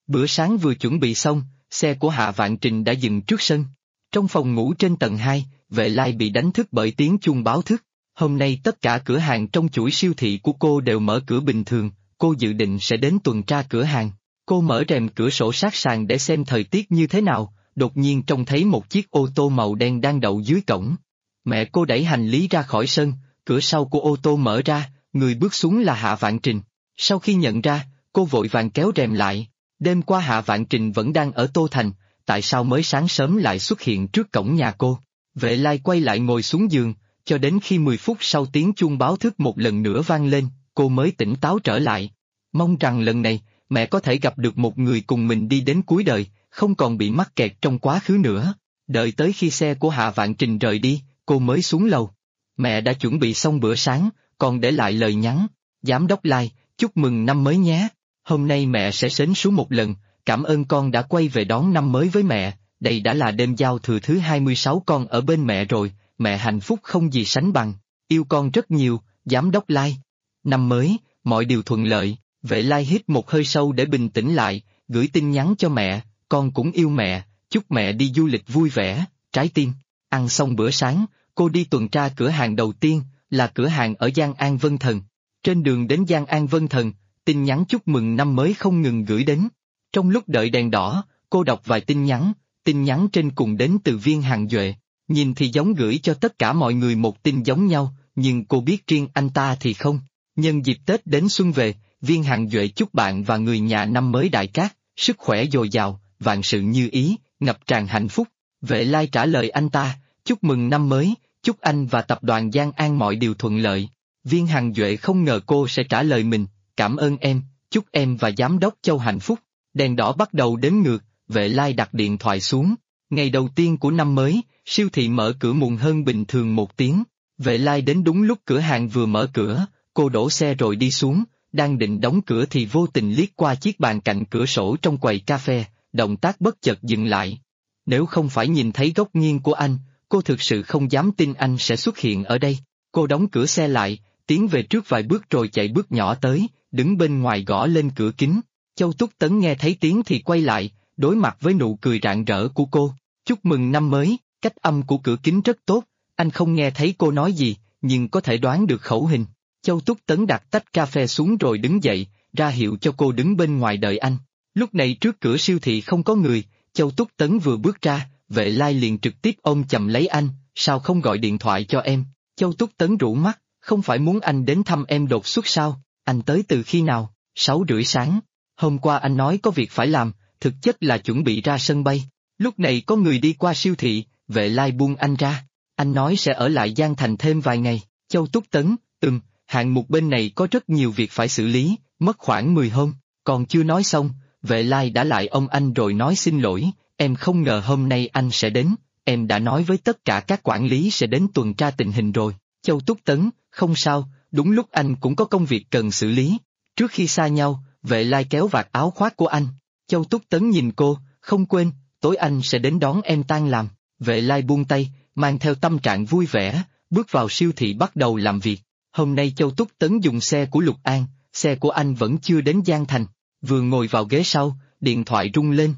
Bữa sáng vừa chuẩn bị xong, xe của Hạ Vạn Trình đã dừng trước sân. Trong phòng ngủ trên tầng 2, Vệ Lai bị đánh thức bởi tiếng chuông báo thức. Hôm nay tất cả cửa hàng trong chuỗi siêu thị của cô đều mở cửa bình thường, cô dự định sẽ đến tuần tra cửa hàng. Cô mở rèm cửa sổ sát sàn để xem thời tiết như thế nào, đột nhiên trông thấy một chiếc ô tô màu đen đang đậu dưới cổng. Mẹ cô đẩy hành lý ra khỏi sân, cửa sau của ô tô mở ra, người bước xuống là Hạ Vạn Trình. Sau khi nhận ra, cô vội vàng kéo rèm lại. Đêm qua Hạ Vạn Trình vẫn đang ở Tô Thành, tại sao mới sáng sớm lại xuất hiện trước cổng nhà cô? Vệ Lai quay lại ngồi xuống giường, cho đến khi 10 phút sau tiếng chuông báo thức một lần nữa vang lên, cô mới tỉnh táo trở lại. Mong rằng lần này, mẹ có thể gặp được một người cùng mình đi đến cuối đời, không còn bị mắc kẹt trong quá khứ nữa. Đợi tới khi xe của Hạ Vạn Trình rời đi, cô mới xuống lầu. Mẹ đã chuẩn bị xong bữa sáng, còn để lại lời nhắn. Giám đốc Lai, chúc mừng năm mới nhé. Hôm nay mẹ sẽ sến xuống một lần, cảm ơn con đã quay về đón năm mới với mẹ. Đây đã là đêm giao thừa thứ 26 con ở bên mẹ rồi, mẹ hạnh phúc không gì sánh bằng. Yêu con rất nhiều, giám đốc Lai. Năm mới, mọi điều thuận lợi. Vệ Lai hít một hơi sâu để bình tĩnh lại, gửi tin nhắn cho mẹ, con cũng yêu mẹ, chúc mẹ đi du lịch vui vẻ, trái tim. Ăn xong bữa sáng, cô đi tuần tra cửa hàng đầu tiên, là cửa hàng ở Giang An Vân Thần. Trên đường đến Giang An Vân Thần, tin nhắn chúc mừng năm mới không ngừng gửi đến. Trong lúc đợi đèn đỏ, cô đọc vài tin nhắn trên cùng đến từ Viên Hằng Duệ. Nhìn thì giống gửi cho tất cả mọi người một tin giống nhau, nhưng cô biết riêng anh ta thì không. Nhân dịp Tết đến xuân về, Viên Hằng Duệ chúc bạn và người nhà năm mới đại cát, sức khỏe dồi dào, vạn sự như ý, ngập tràn hạnh phúc. Vệ Lai trả lời anh ta, chúc mừng năm mới, chúc anh và tập đoàn Giang An mọi điều thuận lợi. Viên Hằng Duệ không ngờ cô sẽ trả lời mình, cảm ơn em, chúc em và giám đốc Châu hạnh phúc. Đèn đỏ bắt đầu đếm ngược, Vệ Lai đặt điện thoại xuống. Ngày đầu tiên của năm mới, siêu thị mở cửa muộn hơn bình thường 1 tiếng. Vệ Lai đến đúng lúc cửa hàng vừa mở cửa, cô đổ xe rồi đi xuống, đang định đóng cửa thì vô tình liếc qua chiếc bàn cạnh cửa sổ trong quầy cà phê, động tác bất chợt dừng lại. Nếu không phải nhìn thấy góc nghiêng của anh, cô thực sự không dám tin anh sẽ xuất hiện ở đây. Cô đóng cửa xe lại, tiến về trước vài bước rồi chạy bước nhỏ tới, đứng bên ngoài gõ lên cửa kính. Châu Túc Tấn nghe thấy tiếng thì quay lại, đối mặt với nụ cười rạng rỡ của cô. Chúc mừng năm mới, cách âm của cửa kính rất tốt, anh không nghe thấy cô nói gì, nhưng có thể đoán được khẩu hình. Châu Túc Tấn đặt tách cà phê xuống rồi đứng dậy, ra hiệu cho cô đứng bên ngoài đợi anh. Lúc này trước cửa siêu thị không có người, Châu Túc Tấn vừa bước ra, Vệ Lai liền trực tiếp ôm chầm lấy anh, sao không gọi điện thoại cho em? Châu Túc Tấn rũ mắt, không phải muốn anh đến thăm em đột xuất sao? Anh tới từ khi nào? 6:30 sáng. Hôm qua anh nói có việc phải làm, thực chất là chuẩn bị ra sân bay. Lúc này có người đi qua siêu thị, Vệ Lai buông anh ra. Anh nói sẽ ở lại Giang Thành thêm vài ngày. Châu Túc Tấn, hạng mục bên này có rất nhiều việc phải xử lý, mất khoảng 10 hôm. Còn chưa nói xong, Vệ Lai đã lại ông anh rồi nói xin lỗi, em không ngờ hôm nay anh sẽ đến, em đã nói với tất cả các quản lý sẽ đến tuần tra tình hình rồi. Châu Túc Tấn, không sao, đúng lúc anh cũng có công việc cần xử lý. Trước khi xa nhau, Vệ Lai kéo vạt áo khoác của anh. Châu Túc Tấn nhìn cô, không quên, tối anh sẽ đến đón em tan làm. Vệ Lai buông tay, mang theo tâm trạng vui vẻ, bước vào siêu thị bắt đầu làm việc. Hôm nay Châu Túc Tấn dùng xe của Lục An, xe của anh vẫn chưa đến Giang Thành. Vừa ngồi vào ghế sau, điện thoại rung lên.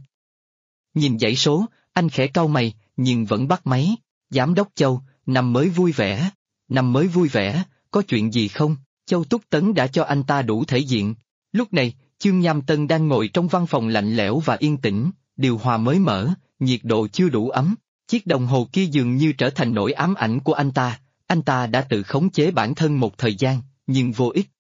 Nhìn dãy số, anh khẽ cau mày, nhưng vẫn bắt máy. Giám đốc Châu, năm mới vui vẻ. Năm mới vui vẻ, có chuyện gì không? Châu Túc Tấn đã cho anh ta đủ thể diện. Lúc này, Chương Nham Tân đang ngồi trong văn phòng lạnh lẽo và yên tĩnh, điều hòa mới mở, nhiệt độ chưa đủ ấm. Chiếc đồng hồ kia dường như trở thành nỗi ám ảnh của anh ta đã tự khống chế bản thân một thời gian, nhưng vô ích.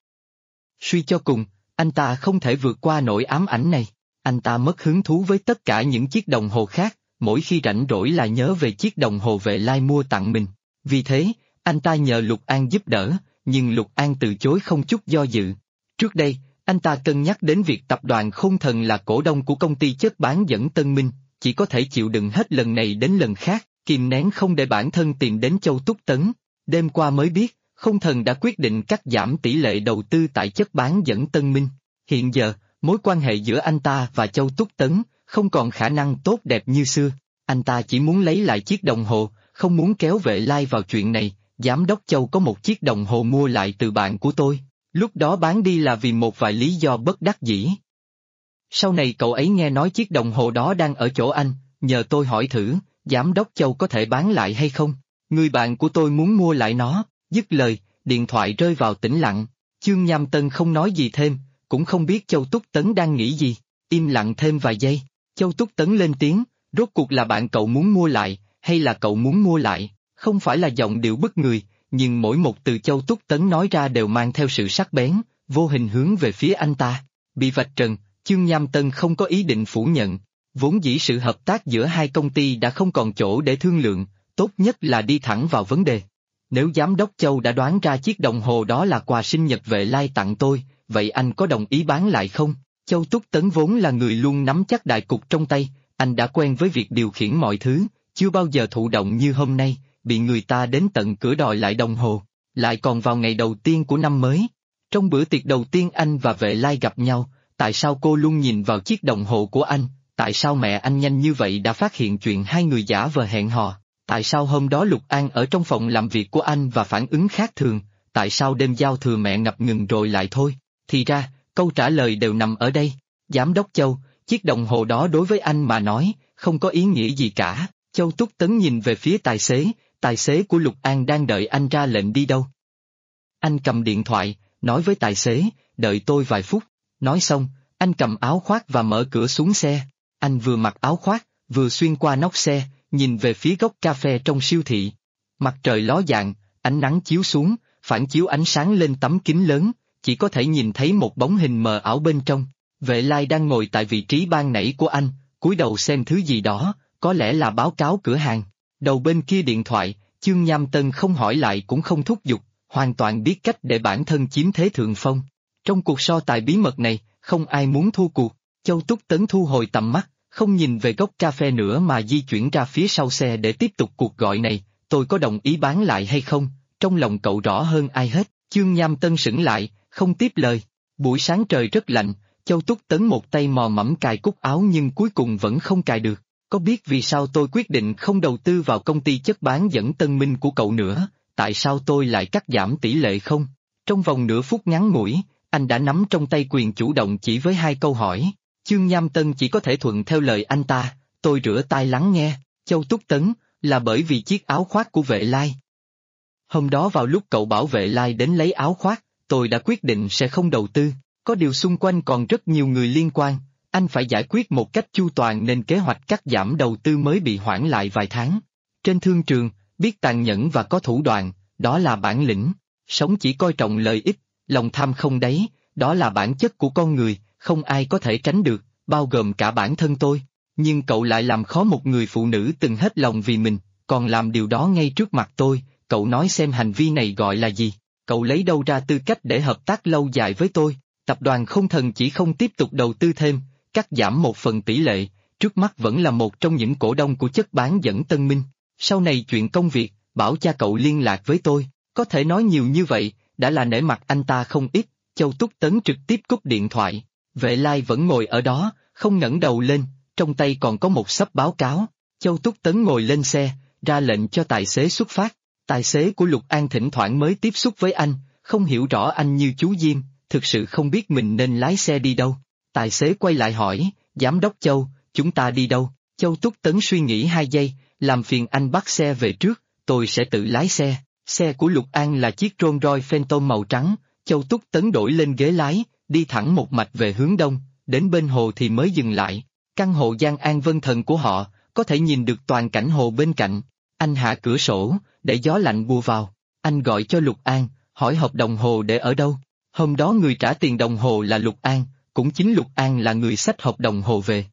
Suy cho cùng, anh ta không thể vượt qua nỗi ám ảnh này. Anh ta mất hứng thú với tất cả những chiếc đồng hồ khác, mỗi khi rảnh rỗi là nhớ về chiếc đồng hồ Vệ Lai mua tặng mình. Vì thế, anh ta nhờ Lục An giúp đỡ, nhưng Lục An từ chối không chút do dự. Trước đây, anh ta cân nhắc đến việc tập đoàn Khôn Thần là cổ đông của công ty chất bán dẫn Tân Minh, chỉ có thể chịu đựng hết lần này đến lần khác, kìm nén không để bản thân tìm đến Châu Túc Tấn. Đêm qua mới biết, Khôn Thần đã quyết định cắt giảm tỷ lệ đầu tư tại chất bán dẫn Tân Minh. Hiện giờ, mối quan hệ giữa anh ta và Châu Túc Tấn không còn khả năng tốt đẹp như xưa. Anh ta chỉ muốn lấy lại chiếc đồng hồ, không muốn kéo Vệ Lai vào chuyện này. Giám đốc Châu có một chiếc đồng hồ mua lại từ bạn của tôi, lúc đó bán đi là vì một vài lý do bất đắc dĩ. Sau này cậu ấy nghe nói chiếc đồng hồ đó đang ở chỗ anh, nhờ tôi hỏi thử, giám đốc Châu có thể bán lại hay không? Người bạn của tôi muốn mua lại nó, dứt lời, điện thoại rơi vào tĩnh lặng. Chương Nham Tân không nói gì thêm, cũng không biết Châu Túc Tấn đang nghĩ gì, im lặng thêm vài giây. Châu Túc Tấn lên tiếng, rốt cuộc là bạn cậu muốn mua lại, hay là cậu muốn mua lại? Không phải là giọng điệu bức người, nhưng mỗi một từ Châu Túc Tấn nói ra đều mang theo sự sắc bén, vô hình hướng về phía anh ta. Bị vạch trần, Chương Nham Tân không có ý định phủ nhận. Vốn dĩ sự hợp tác giữa hai công ty đã không còn chỗ để thương lượng, tốt nhất là đi thẳng vào vấn đề. Nếu giám đốc Châu đã đoán ra chiếc đồng hồ đó là quà sinh nhật Vệ Lai tặng tôi, vậy anh có đồng ý bán lại không? Châu Túc Tấn vốn là người luôn nắm chắc đại cục trong tay, anh đã quen với việc điều khiển mọi thứ, chưa bao giờ thụ động như hôm nay, bị người ta đến tận cửa đòi lại đồng hồ, lại còn vào ngày đầu tiên của năm mới. Trong bữa tiệc đầu tiên anh và Vệ Lai gặp nhau, tại sao cô luôn nhìn vào chiếc đồng hồ của anh? Tại sao mẹ anh nhanh như vậy đã phát hiện chuyện hai người giả vờ hẹn hò? Tại sao hôm đó Lục An ở trong phòng làm việc của anh và phản ứng khác thường? Tại sao đêm giao thừa mẹ ngập ngừng rồi lại thôi? Thì ra, câu trả lời đều nằm ở đây. Giám đốc Châu, chiếc đồng hồ đó đối với anh mà nói, không có ý nghĩa gì cả. Châu Túc Tấn nhìn về phía tài xế của Lục An đang đợi anh ra lệnh đi đâu. Anh cầm điện thoại, nói với tài xế, đợi tôi vài phút. Nói xong, anh cầm áo khoác và mở cửa xuống xe. Anh vừa mặc áo khoác, vừa xuyên qua nóc xe, nhìn về phía gốc cà phê trong siêu thị. Mặt trời ló dạng, ánh nắng chiếu xuống, phản chiếu ánh sáng lên tấm kính lớn, chỉ có thể nhìn thấy một bóng hình mờ ảo bên trong. Vệ Lai đang ngồi tại vị trí ban nãy của anh, cúi đầu xem thứ gì đó, có lẽ là báo cáo cửa hàng. Đầu bên kia điện thoại, Chương Nham Tân không hỏi lại cũng không thúc giục, hoàn toàn biết cách để bản thân chiếm thế thượng phong. Trong cuộc so tài bí mật này, không ai muốn thua cuộc. Châu Túc Tấn thu hồi tầm mắt, không nhìn về gốc cà phê nữa mà di chuyển ra phía sau xe để tiếp tục cuộc gọi này. Tôi có đồng ý bán lại hay không? Trong lòng cậu rõ hơn ai hết. Chương Nham Tân sững lại, không tiếp lời. Buổi sáng trời rất lạnh, Châu Túc Tấn một tay mò mẫm cài cúc áo nhưng cuối cùng vẫn không cài được. Có biết vì sao tôi quyết định không đầu tư vào công ty chất bán dẫn Tân Minh của cậu nữa? Tại sao tôi lại cắt giảm tỷ lệ không? Trong vòng nửa phút ngắn ngủi, anh đã nắm trong tay quyền chủ động chỉ với hai câu hỏi. Chương Nham Tân chỉ có thể thuận theo lời anh ta, tôi rửa tai lắng nghe. Châu Túc Tấn, là bởi vì chiếc áo khoác của Vệ Lai. Hôm đó vào lúc cậu bảo Vệ Lai đến lấy áo khoác, tôi đã quyết định sẽ không đầu tư. Có điều xung quanh còn rất nhiều người liên quan, anh phải giải quyết một cách chu toàn nên kế hoạch cắt giảm đầu tư mới bị hoãn lại vài tháng. Trên thương trường, biết tàn nhẫn và có thủ đoạn, đó là bản lĩnh. Sống chỉ coi trọng lợi ích, lòng tham không đáy, đó là bản chất của con người, không ai có thể tránh được, bao gồm cả bản thân tôi. Nhưng cậu lại làm khó một người phụ nữ từng hết lòng vì mình, còn làm điều đó ngay trước mặt tôi, cậu nói xem hành vi này gọi là gì? Cậu lấy đâu ra tư cách để hợp tác lâu dài với tôi? Tập đoàn Không Thần chỉ không tiếp tục đầu tư thêm, cắt giảm một phần tỷ lệ, trước mắt vẫn là một trong những cổ đông của chất bán dẫn Tân Minh. Sau này chuyện công việc, bảo cha cậu liên lạc với tôi, có thể nói nhiều như vậy, đã là nể mặt anh ta không ít. Châu Túc Tấn trực tiếp cúp điện thoại. Vệ Lai vẫn ngồi ở đó, không ngẩng đầu lên, trong tay còn có một xấp báo cáo. Châu Túc Tấn ngồi lên xe, ra lệnh cho tài xế xuất phát. Tài xế của Lục An thỉnh thoảng mới tiếp xúc với anh, không hiểu rõ anh như chú Diêm, thực sự không biết mình nên lái xe đi đâu. Tài xế quay lại hỏi, Giám đốc Châu, chúng ta đi đâu? Châu Túc Tấn suy nghĩ 2 giây, làm phiền anh bắt xe về trước, tôi sẽ tự lái xe. Xe của Lục An là chiếc Rolls Royce Phantom màu trắng. Châu Túc Tấn đổi lên ghế lái, đi thẳng một mạch về hướng đông, đến bên hồ thì mới dừng lại. Căn hộ Giang An Vân Thần của họ, có thể nhìn được toàn cảnh hồ bên cạnh. Anh hạ cửa sổ, để gió lạnh bùa vào. Anh gọi cho Lục An, hỏi hợp đồng hồ để ở đâu. Hôm đó người trả tiền đồng hồ là Lục An, cũng chính Lục An là người xách hộp đồng hồ về.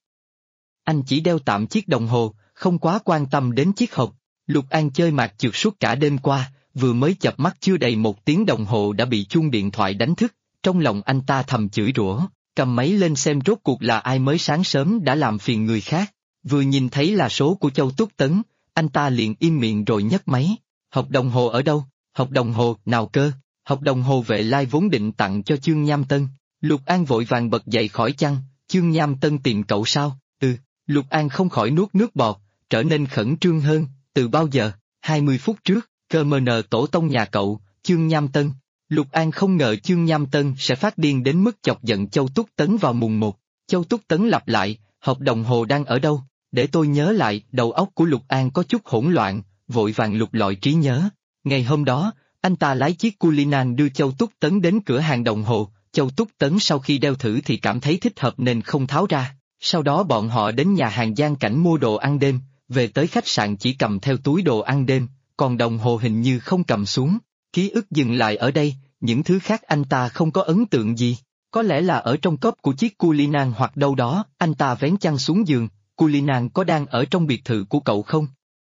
Anh chỉ đeo tạm chiếc đồng hồ, không quá quan tâm đến chiếc hộp. Lục An chơi mạc trượt suốt cả đêm qua, vừa mới chợp mắt chưa đầy 1 tiếng đồng hồ đã bị chuông điện thoại đánh thức. Trong lòng anh ta thầm chửi rủa, cầm máy lên xem rốt cuộc là ai mới sáng sớm đã làm phiền người khác. Vừa nhìn thấy là số của Châu Túc Tấn, anh ta liền im miệng rồi nhấc máy. Hộp đồng hồ ở đâu? Hộp đồng hồ, nào cơ? Hộp đồng hồ Vệ Lai vốn định tặng cho Chương Nham Tân. Lục An vội vàng bật dậy khỏi chăn, Chương Nham Tân tìm cậu sao? Lục An không khỏi nuốt nước bọt, trở nên khẩn trương hơn, từ bao giờ? 20 phút trước, cơ mờ nờ tổ tông nhà cậu, Chương Nham Tân. Lục An không ngờ Chương Nham Tân sẽ phát điên đến mức chọc giận Châu Túc Tấn vào mùng 1. Châu Túc Tấn lặp lại, hộp đồng hồ đang ở đâu? Để tôi nhớ lại. Đầu óc của Lục An có chút hỗn loạn, vội vàng lục lọi trí nhớ. Ngày hôm đó, anh ta lái chiếc Cullinan đưa Châu Túc Tấn đến cửa hàng đồng hồ. Châu Túc Tấn sau khi đeo thử thì cảm thấy thích hợp nên không tháo ra. Sau đó bọn họ đến nhà hàng Giang Cảnh mua đồ ăn đêm, về tới khách sạn chỉ cầm theo túi đồ ăn đêm, còn đồng hồ hình như không cầm xuống. Ký ức dừng lại ở đây, những thứ khác anh ta không có ấn tượng gì. Có lẽ là ở trong cốp của chiếc Cullinan hoặc đâu đó. Anh ta vén chăn xuống giường. Cullinan có đang ở trong biệt thự của cậu không?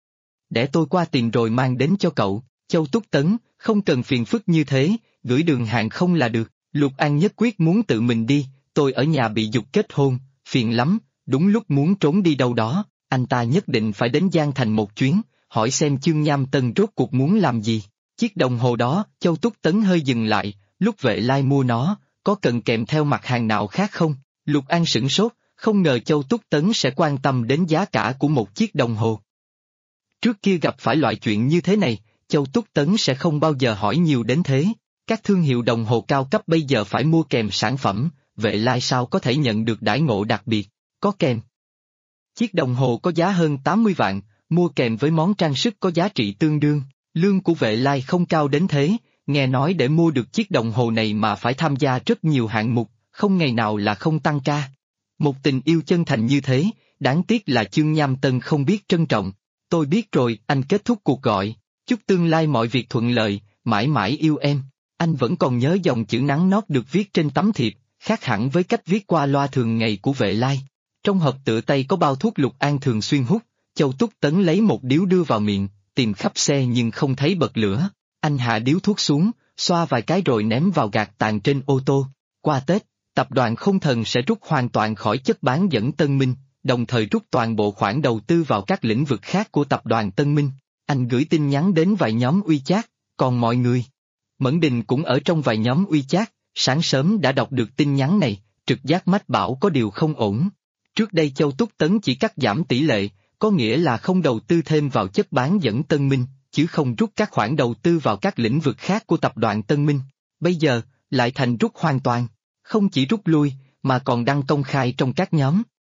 Để tôi qua tìm rồi mang đến cho cậu. Châu Túc Tấn, không cần phiền phức như thế, gửi đường hàng không là được. Lục An nhất quyết muốn tự mình đi, tôi ở nhà bị giục kết hôn, phiền lắm, đúng lúc muốn trốn đi đâu đó, anh ta nhất định phải đến Giang Thành một chuyến, hỏi xem Chương Nham Tân rốt cuộc muốn làm gì. Chiếc đồng hồ đó, Châu Túc Tấn hơi dừng lại, lúc Vệ Lai mua nó, có cần kèm theo mặt hàng nào khác không? Lục An sửng sốt, không ngờ Châu Túc Tấn sẽ quan tâm đến giá cả của một chiếc đồng hồ. Trước kia gặp phải loại chuyện như thế này, Châu Túc Tấn sẽ không bao giờ hỏi nhiều đến thế. Các thương hiệu đồng hồ cao cấp bây giờ phải mua kèm sản phẩm, Vệ Lai sao có thể nhận được đãi ngộ đặc biệt, có kèm. Chiếc đồng hồ có giá hơn 80 vạn, mua kèm với món trang sức có giá trị tương đương, lương của Vệ Lai không cao đến thế, nghe nói để mua được chiếc đồng hồ này mà phải tham gia rất nhiều hạng mục, không ngày nào là không tăng ca. Một tình yêu chân thành như thế, đáng tiếc là Chương Nham Tân không biết trân trọng. Tôi biết rồi, anh kết thúc cuộc gọi, chúc tương lai mọi việc thuận lợi, mãi mãi yêu em. Anh vẫn còn nhớ dòng chữ nắn nót được viết trên tấm thiệp, khác hẳn với cách viết qua loa thường ngày của Vệ Lai. Trong hộp tựa tay có bao thuốc Lục An thường xuyên hút, Châu Túc Tấn lấy một điếu đưa vào miệng, tìm khắp xe nhưng không thấy bật lửa. Anh hạ điếu thuốc xuống, xoa vài cái rồi ném vào gạt tàn trên ô tô. Qua Tết, tập đoàn Không Thần sẽ rút hoàn toàn khỏi chất bán dẫn Tân Minh, đồng thời rút toàn bộ khoản đầu tư vào các lĩnh vực khác của tập đoàn Tân Minh. Anh gửi tin nhắn đến vài nhóm WeChat, còn mọi người. Mẫn Đình cũng ở trong vài nhóm WeChat, sáng sớm đã đọc được tin nhắn này, trực giác mách bảo có điều không ổn. Trước đây Châu Túc Tấn chỉ cắt giảm tỷ lệ, có nghĩa là không đầu tư thêm vào chất bán dẫn Tân Minh, chứ không rút các khoản đầu tư vào các lĩnh vực khác của tập đoàn Tân Minh. Bây giờ, lại thành rút hoàn toàn, không chỉ rút lui, mà còn đăng công khai trong các nhóm.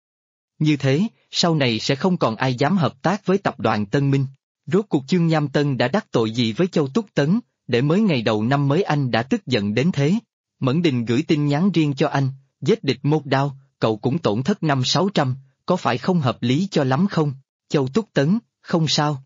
Như thế, sau này sẽ không còn ai dám hợp tác với tập đoàn Tân Minh. Rốt cuộc Chương Nham Tân đã đắc tội gì với Châu Túc Tấn, để mới ngày đầu năm mới anh đã tức giận đến thế. Mẫn Đình gửi tin nhắn riêng cho anh, giết địch một đao, cậu cũng tổn thất 500-600, có phải không hợp lý cho lắm không? Châu Túc Tấn, không sao.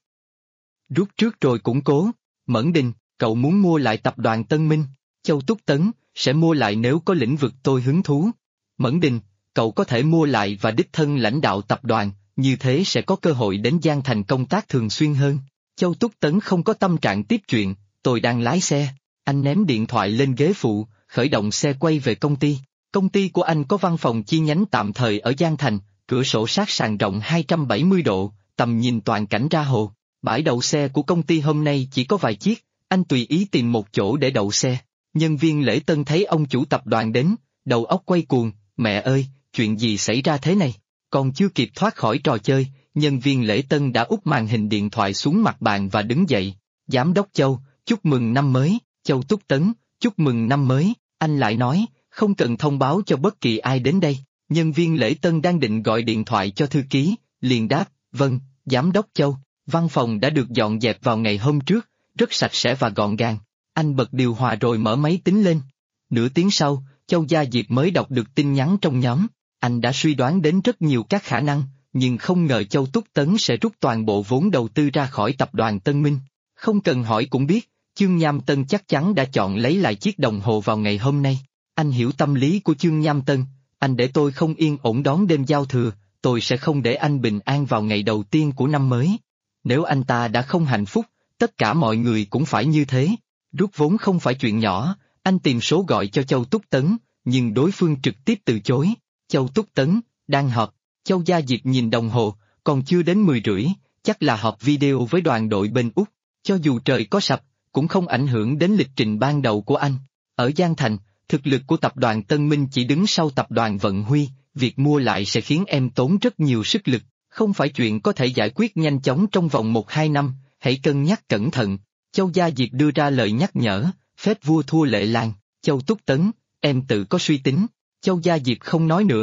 Rút trước rồi củng cố. Mẫn Đình, cậu muốn mua lại tập đoàn Tân Minh. Châu Túc Tấn, sẽ mua lại nếu có lĩnh vực tôi hứng thú. Mẫn Đình, cậu có thể mua lại và đích thân lãnh đạo tập đoàn, như thế sẽ có cơ hội đến Giang Thành công tác thường xuyên hơn. Châu Túc Tấn không có tâm trạng tiếp chuyện, tôi đang lái xe. Anh ném điện thoại lên ghế phụ, khởi động xe quay về công ty. Công ty của anh có văn phòng chi nhánh tạm thời ở Giang Thành, cửa sổ sát sàn rộng 270 độ, tầm nhìn toàn cảnh ra hồ. Bãi đậu xe của công ty hôm nay chỉ có vài chiếc, anh tùy ý tìm một chỗ để đậu xe. Nhân viên lễ tân thấy ông chủ tập đoàn đến, đầu óc quay cuồng, mẹ ơi, chuyện gì xảy ra thế này? Còn chưa kịp thoát khỏi trò chơi, nhân viên lễ tân đã úp màn hình điện thoại xuống mặt bàn và đứng dậy. Giám đốc Châu, chúc mừng năm mới. Châu Túc Tấn, chúc mừng năm mới. Anh lại nói, không cần thông báo cho bất kỳ ai đến đây. Nhân viên lễ tân đang định gọi điện thoại cho thư ký, liền đáp, vâng, Giám đốc Châu. Văn phòng đã được dọn dẹp vào ngày hôm trước, rất sạch sẽ và gọn gàng. Anh bật điều hòa rồi mở máy tính lên. Nửa tiếng sau, Châu Gia Diệp mới đọc được tin nhắn trong nhóm. Anh đã suy đoán đến rất nhiều các khả năng, nhưng không ngờ Châu Túc Tấn sẽ rút toàn bộ vốn đầu tư ra khỏi tập đoàn Tân Minh. Không cần hỏi cũng biết, Chương Nham Tân chắc chắn đã chọn lấy lại chiếc đồng hồ vào ngày hôm nay. Anh hiểu tâm lý của Chương Nham Tân, anh để tôi không yên ổn đón đêm giao thừa, tôi sẽ không để anh bình an vào ngày đầu tiên của năm mới. Nếu anh ta đã không hạnh phúc, tất cả mọi người cũng phải như thế. Rút vốn không phải chuyện nhỏ, anh tìm số gọi cho Châu Túc Tấn, nhưng đối phương trực tiếp từ chối. Châu Túc Tấn, đang họp. Châu Gia Diệp nhìn đồng hồ, còn chưa đến 10 rưỡi, chắc là họp video với đoàn đội bên Úc. Cho dù trời có sập, cũng không ảnh hưởng đến lịch trình ban đầu của anh. Ở Giang Thành, thực lực của tập đoàn Tân Minh chỉ đứng sau tập đoàn Vận Huy, việc mua lại sẽ khiến em tốn rất nhiều sức lực, không phải chuyện có thể giải quyết nhanh chóng trong vòng 1-2 năm, hãy cân nhắc cẩn thận. Châu Gia Diệp đưa ra lời nhắc nhở, phép vua thua lệ làng. Châu Túc Tấn, em tự có suy tính. Châu Gia Diệp không nói nữa,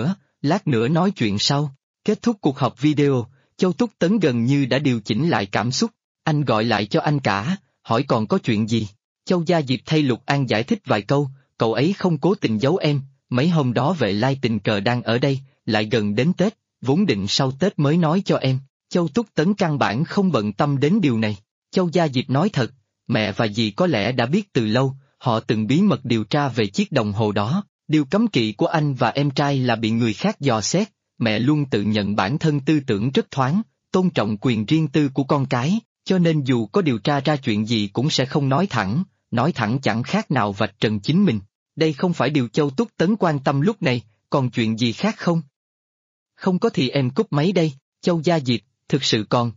lát nữa nói chuyện sau. Kết thúc cuộc họp video, Châu Túc Tấn gần như đã điều chỉnh lại cảm xúc, anh gọi lại cho anh cả, hỏi còn có chuyện gì. Châu Gia Diệp thay Lục An giải thích vài câu, cậu ấy không cố tình giấu em, mấy hôm đó Vệ Lai tình cờ đang ở đây, lại gần đến Tết, vốn định sau Tết mới nói cho em. Châu Túc Tấn căn bản không bận tâm đến điều này. Châu Gia Diệp nói thật, mẹ và dì có lẽ đã biết từ lâu, họ từng bí mật điều tra về chiếc đồng hồ đó. Điều cấm kỵ của anh và em trai là bị người khác dò xét, mẹ luôn tự nhận bản thân tư tưởng rất thoáng, tôn trọng quyền riêng tư của con cái, cho nên dù có điều tra ra chuyện gì cũng sẽ không nói thẳng chẳng khác nào vạch trần chính mình. Đây không phải điều Châu Túc Tấn quan tâm lúc này, còn chuyện gì khác không? Không có thì em cúp máy đây. Châu Gia Diệp, thực sự còn.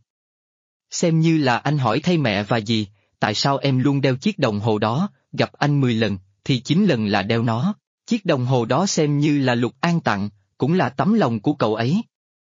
Xem như là anh hỏi thay mẹ và dì, tại sao em luôn đeo chiếc đồng hồ đó, gặp anh 10 lần, thì 9 lần là đeo nó. Chiếc đồng hồ đó xem như là Lục An tặng, cũng là tấm lòng của cậu ấy.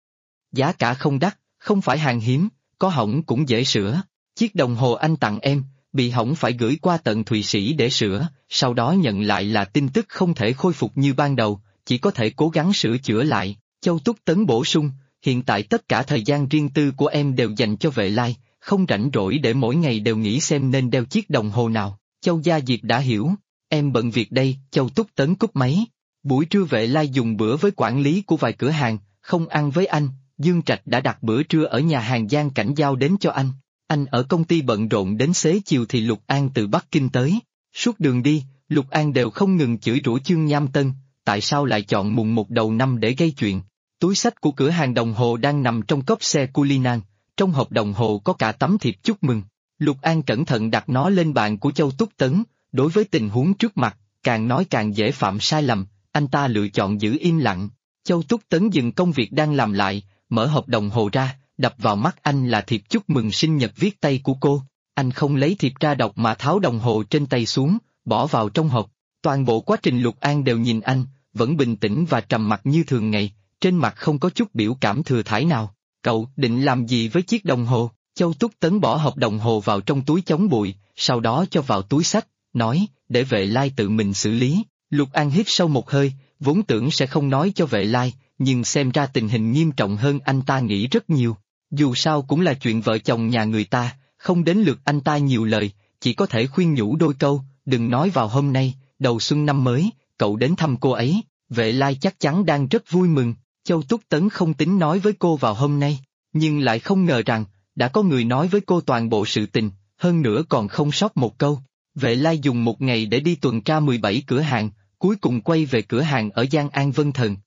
Giá cả không đắt, không phải hàng hiếm, có hỏng cũng dễ sửa. Chiếc đồng hồ anh tặng em, bị hỏng phải gửi qua tận Thụy Sĩ để sửa, sau đó nhận lại là tin tức không thể khôi phục như ban đầu, chỉ có thể cố gắng sửa chữa lại. Châu Túc Tấn bổ sung, hiện tại tất cả thời gian riêng tư của em đều dành cho Vệ Lai, không rảnh rỗi để mỗi ngày đều nghĩ xem nên đeo chiếc đồng hồ nào. Châu Gia Diệp đã hiểu, em bận việc đây. Châu Túc Tấn cúp máy. Buổi trưa Vệ Lai dùng bữa với quản lý của vài cửa hàng, không ăn với anh, Dương Trạch đã đặt bữa trưa ở nhà hàng Giang Cảnh giao đến cho anh. Anh ở công ty bận rộn đến xế chiều thì Lục An từ Bắc Kinh tới. Suốt đường đi, Lục An đều không ngừng chửi rủa Chương Nham Tân, tại sao lại chọn mùng 1 đầu năm để gây chuyện. Túi xách của cửa hàng đồng hồ đang nằm trong cốp xe Culinan, trong hộp đồng hồ có cả tấm thiệp chúc mừng. Lục An cẩn thận đặt nó lên bàn của Châu Túc Tấn, đối với tình huống trước mặt, càng nói càng dễ phạm sai lầm, anh ta lựa chọn giữ im lặng. Châu Túc Tấn dừng công việc đang làm lại, mở hộp đồng hồ ra, đập vào mắt anh là thiệp chúc mừng sinh nhật viết tay của cô. Anh không lấy thiệp ra đọc mà tháo đồng hồ trên tay xuống, bỏ vào trong hộp. Toàn bộ quá trình Lục An đều nhìn anh, vẫn bình tĩnh và trầm mặc như thường ngày, trên mặt không có chút biểu cảm thừa thãi nào. Cậu định làm gì với chiếc đồng hồ? Châu Túc Tấn bỏ hộp đồng hồ vào trong túi chống bụi, sau đó cho vào túi xách, nói, để Vệ Lai tự mình xử lý. Lục An hít sâu một hơi, vốn tưởng sẽ không nói cho Vệ Lai, nhưng xem ra tình hình nghiêm trọng hơn anh ta nghĩ rất nhiều. Dù sao cũng là chuyện vợ chồng nhà người ta, không đến lượt anh ta nhiều lời, chỉ có thể khuyên nhủ đôi câu, đừng nói vào hôm nay, đầu xuân năm mới, cậu đến thăm cô ấy, Vệ Lai chắc chắn đang rất vui mừng. Châu Túc Tấn không tính nói với cô vào hôm nay, nhưng lại không ngờ rằng, đã có người nói với cô toàn bộ sự tình, hơn nữa còn không sót một câu. Vệ Lai dùng một ngày để đi tuần tra 17 cửa hàng, cuối cùng quay về cửa hàng ở Giang An Vân Thần.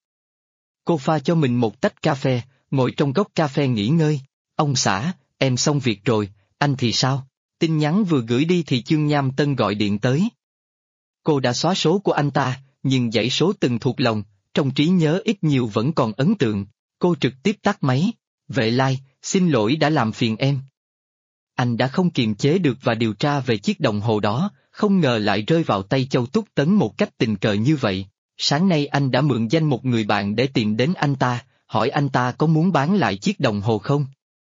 Cô pha cho mình một tách cà phê, ngồi trong góc cà phê nghỉ ngơi. Ông xã, em xong việc rồi, anh thì sao? Tin nhắn vừa gửi đi thì Chương Nham Tân gọi điện tới. Cô đã xóa số của anh ta, nhưng dãy số từng thuộc lòng, trong trí nhớ ít nhiều vẫn còn ấn tượng. Cô trực tiếp tắt máy. Vệ Lai, xin lỗi đã làm phiền em. Anh đã không kiềm chế được và điều tra về chiếc đồng hồ đó, không ngờ lại rơi vào tay Châu Túc Tấn một cách tình cờ như vậy. Sáng nay anh đã mượn danh một người bạn để tìm đến anh ta, hỏi anh ta có muốn bán lại chiếc đồng hồ không.